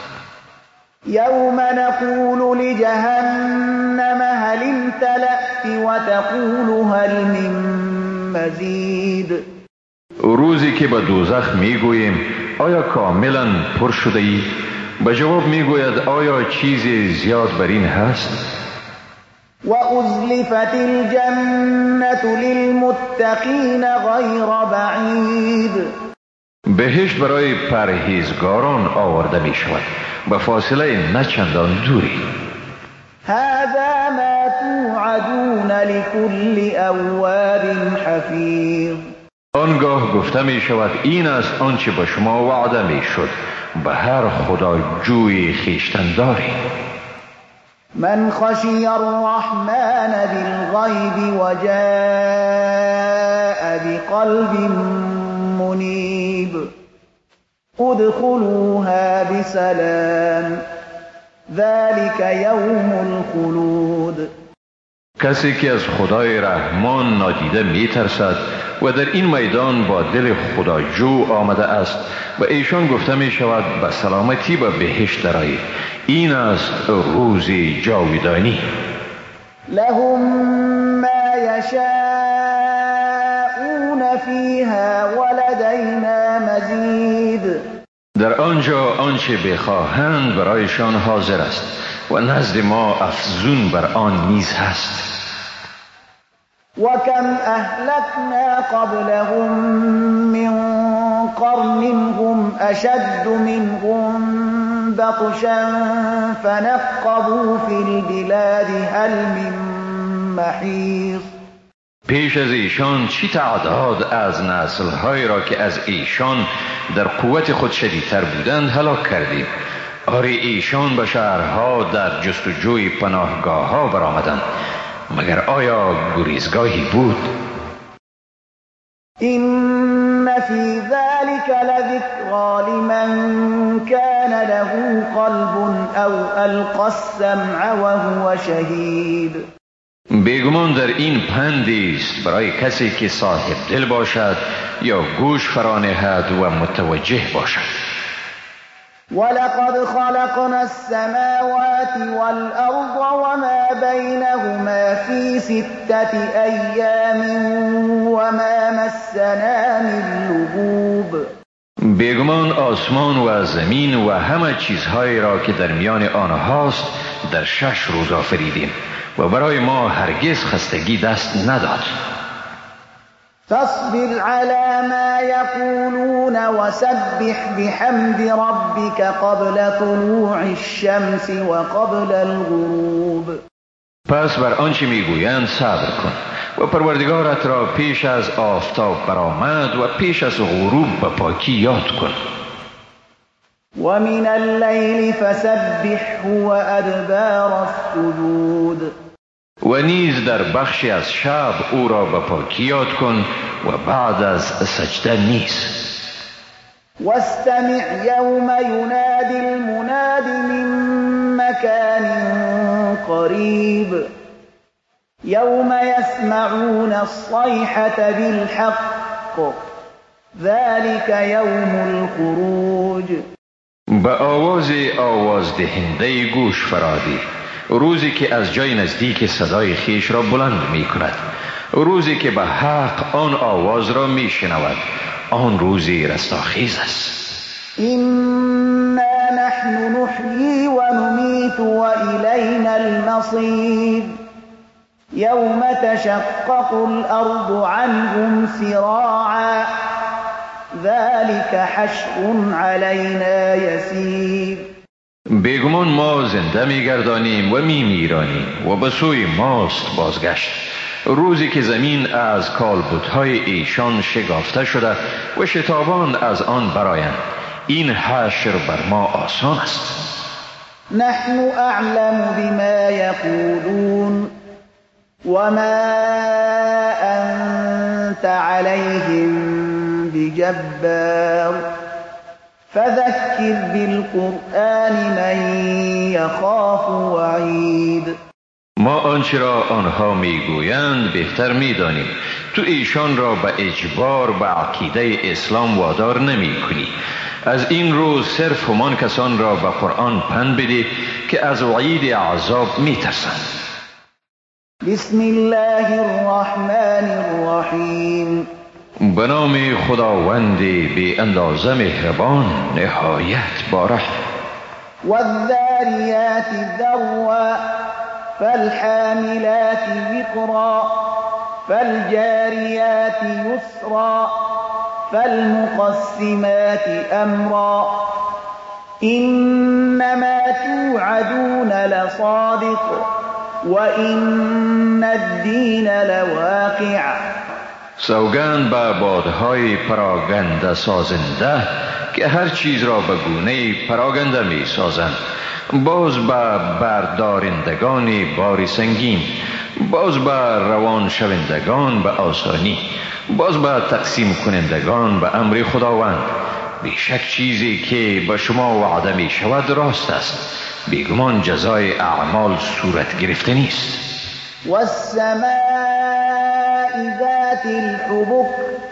یوم نقول لجهنم هل امتلأت وتقول هل من مزید. روزی که به دوزخ میگوییم آیا کاملا پر شده ای؟ به جواب میگوید آیا چیزی زیاد بر این هست؟ و ازلفت الجنة للمتقین غیر بعید. بهشت برای پرهیزگاران آورده می شود به فاصله نه چندان دوری. هذا ما توعدون لكل اواب حفیظ. آنگاه گفته می شود این است آنچه به شما وعده می شد به هر خداجوی خویشتنداری. من خشی الرحمن بالغیب و جاء بقلب منیب ادخلوها بسلام ذلك یوم الخلود. کسی که از خدای رحمان نادیده می ترسد و در این میدان با دل خداجو آمده است و ایشان گفته می شود به سلامتی به بهشت درآیید. این است روز جاودانی. لهم ما یشاءون در آنجا آنچه بخواهند برایشان حاضر است و نزد ما افزون بر آن نیز هست. وكم أهلكنا قبلهم من قرن هم أشد منهم بطشا فنقبوا في البلاد هل من محيص. پیش از ایشان چی تعداد از نسل‌هایی را که از ایشان در قوت خود شدیدتر بودند هلاک کردیم. آری ایشان به شهرها در جستجوی پناهگاه‌ها برآمدند، مگر آیا گریزگاهی بود؟ إن في ذلك لذكرى لمن كان له قلب أو ألقى السمع وهو شهید. بیگمان در این پندی است برای کسی که صاحب دل باشد یا گوش فرانهد و متوجه باشد. ولقد خلقنا السماوات والأرض وما بينهما في 6 أيام وما مسنا من لغوب. بیگمان آسمان و زمین و همه چیزهایی را که در میان آنهاست در 6 روز آفریدیم و برای ما هرگز خستگی دست نداد. فاصبر على ما يقولون وسبح بحمد ربك قبل طلوع الشمس وقبل الغروب. پس بر آنچه میگویند صبر کن و پروردگارت را پیش از آفتاب برآمد و پیش از غروب به پاکی یاد کن. ومن الليل فسبحه وأدبار السجود. و نیز در بخشی از شب او را به پاکی یاد کن و بعد از سجده نیز. واستمع يوم ينادي المناد من مكان قريب يوم يسمعون الصيحة بالحق ذلك يوم الخروج. به آواز دهنده گوش فرادی، روزی که از جای نزدیک صدای خیش را بلند می کند، روزی که به حق آن آواز را می شنود، آن روزی رستاخیز است. إنا نحن نحيي ونميت وإلينا المصير يوم تشقق الأرض عنهم سراعا ذلك حشر علينا يسير. بیگمان ما زنده میگردانیم و میمیرانیم و به سوی ماست بازگشت، روزی که زمین از کالبدهای ایشان شگافته شده و شتابان از آن برآیند. این حشر بر ما آسان است. نحن اعلم بما يقولون وما انت عليهم بجبار فذكر بالقرآن من يخاف وعید. ما آنچه را آنها میگویند بهتر میدانیم. تو ایشان را به اجبار به عقیده اسلام وادار نمی کنی. از این روز صرف همان کسان را به قرآن پند بده که از وعید عذاب میترسند. بسم الله الرحمن الرحیم. به نام خداوند بی اندازه مهربان نهایت باره. والذاریات ذروا فالحاملات وقرا فالجاریات یسرا فالمقسمات امرا انما توعدون لصادق وان الدین لواقع. سوگند به بادهای پراگنده سازنده که هر چیز را به گونه پراگنده می سازند، باز به بردارندگان بار سنگین، باز به روان شوندگان به آسانی، باز به تقسیم کنندگان به امر خداوند. بیشک چیزی که به شما وعده می شود راست است، بیگمان جزای اعمال صورت گرفته نیست. والسماء ذات الحبك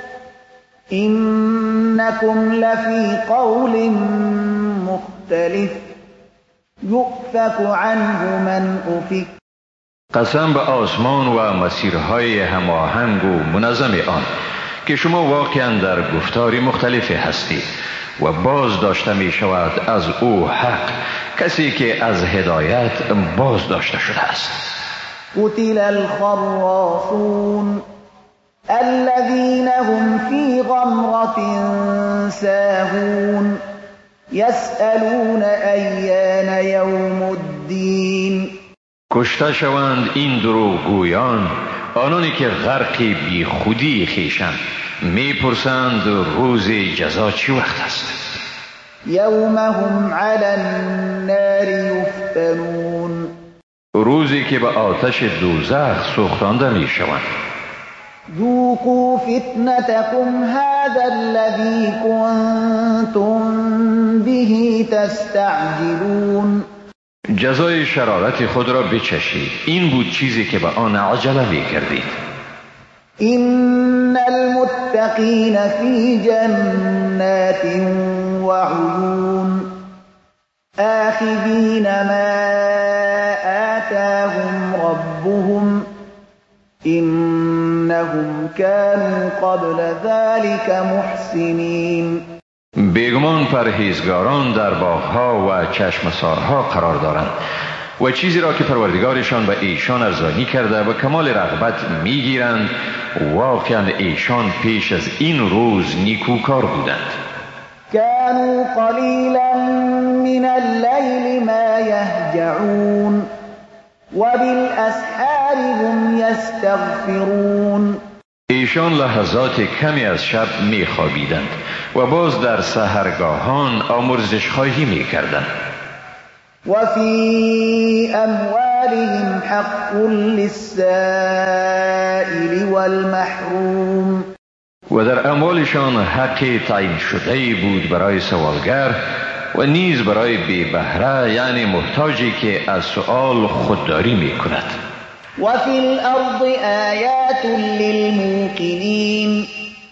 إنكم لفي قول مختلف يؤفك عنه من أفك. قسم به آسمان و مسیرهای هماهنگ و منظم آن که شما واقعا در گفتاری مختلفی هستید و باز داشته می شود از او حق، کسی که از هدایت باز داشته شده است. قتل الخراصون الذين هم في غمرة ساهون يسألون أيان يوم الدين. کشته شوند این دروغگویان، آنانی که غرق بی خودی خیشند، میپرسند روز جزا چی وقت است. یوم هم علی النار یفتنون، روزی که به آتش دوزخ سوختانده میشوند. ذوقوا فتنتكم هذا الذي كنتم به تستعجلون. جزای شرارت خود را بچشید، این بود چیزی که به آن عجله می‌کردید. ان المتقین فی جنات و عیون آخذین ما آتاهم ربهم انهم كانوا قبل ذلك محسنین. بیگمان پرهیزگاران در باغها و چشمسارها قرار دارند و چیزی را که پروردگارشان به ایشان ارزانی کرده و کمال رغبت میگیرند. واقعا ایشان پیش از این روز نیکوکار بودند. كانوا قلیلا من اللیل ما یهجعون وبالاسحار هم یستغفرون. ایشان لحظات کمی از شب میخوابیدند و باز در سحرگاهان آمرزش خواهی میکردند. و فی اموالهم حق للسائل والمحروم. و در اموالشان حق تعیین شده بود برای سوالگر و نیز برای بی بهره، یعنی محتاجی که از سؤال خودداری میکند. وفي الأرض آيات للموقنين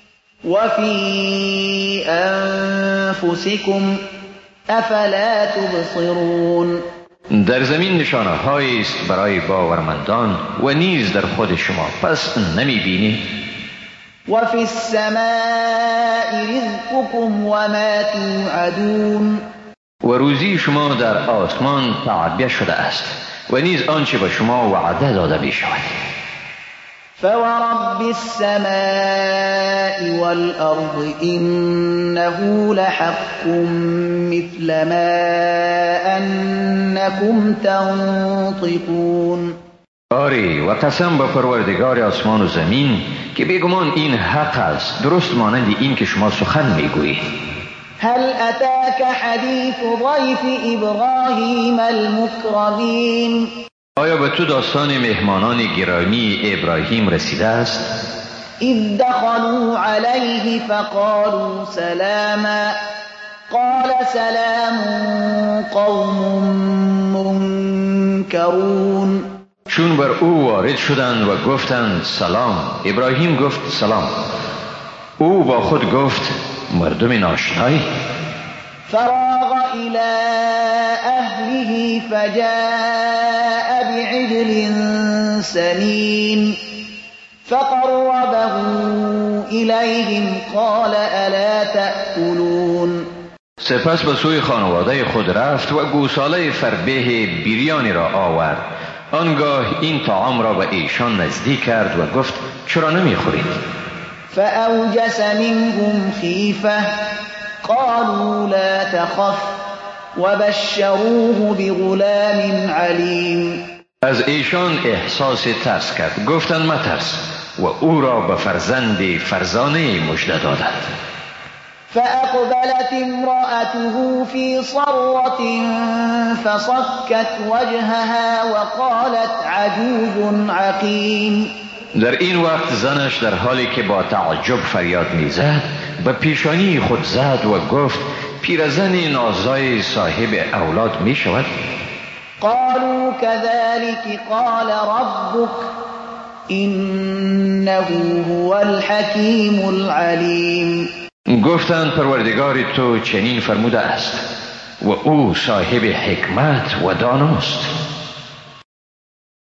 وفي أنفسكم أفلا تبصرون. در زمین نشانه هایی است برای باورمندان و نیز در خود شما، پس نمی بینید؟ وفي السماء رزقكم وما توعدون. و روزی شما در آسمان تعبیه شده است و نیز آنچه به شما وعده داده می شود. فورب السماء والأرض إنه لحق مثل ما أنكم تنطقون. آری، و قسم به پروردگار آسمان و زمین که بیگمان این حق است، درست مانند این که شما سخن میگویید. هل أتاك حديث ضيف إبراهيم المكرمين. آیا به تو داستان مهمانان گرامی ابراهیم رسیده است؟ اذ دخلوا عليه فقالوا سلاما قال سلام قوم منکرون. چون بر او وارد شدند و گفتند سلام، ابراهیم گفت سلام. او با خود گفت مردم ناشنای. فراغ إلى أهله فجاء بعجل سمين فقربه إليهم قال ألا تأكلون. سپس به سوی خانواده خود رفت و گوساله فربه بیریانی را آورد. آنگاه این طعام را به ایشان نزدیک کرد و گفت چرا نمیخورید؟ فأوجس منهم خیفة قالوا لا تخف وبشروه بغلام علیم. از ایشان احساس ترس کرد، گفتند مترس، و او را به فرزند فرزانه مژده دادند. فأقبلت امرأته في صرة فصكت وجهها وقالت عجوز عقيم. در این وقت زنش در حالی که با تعجب فریاد میزد به پیشانی خود زد و گفت پیرزن نازای صاحب اولاد می شود؟ قالوا كذلك قال ربك إنه هو الحكيم العليم. گفتند پروردگار تو چنین فرموده است و او صاحب حکمت و داناست.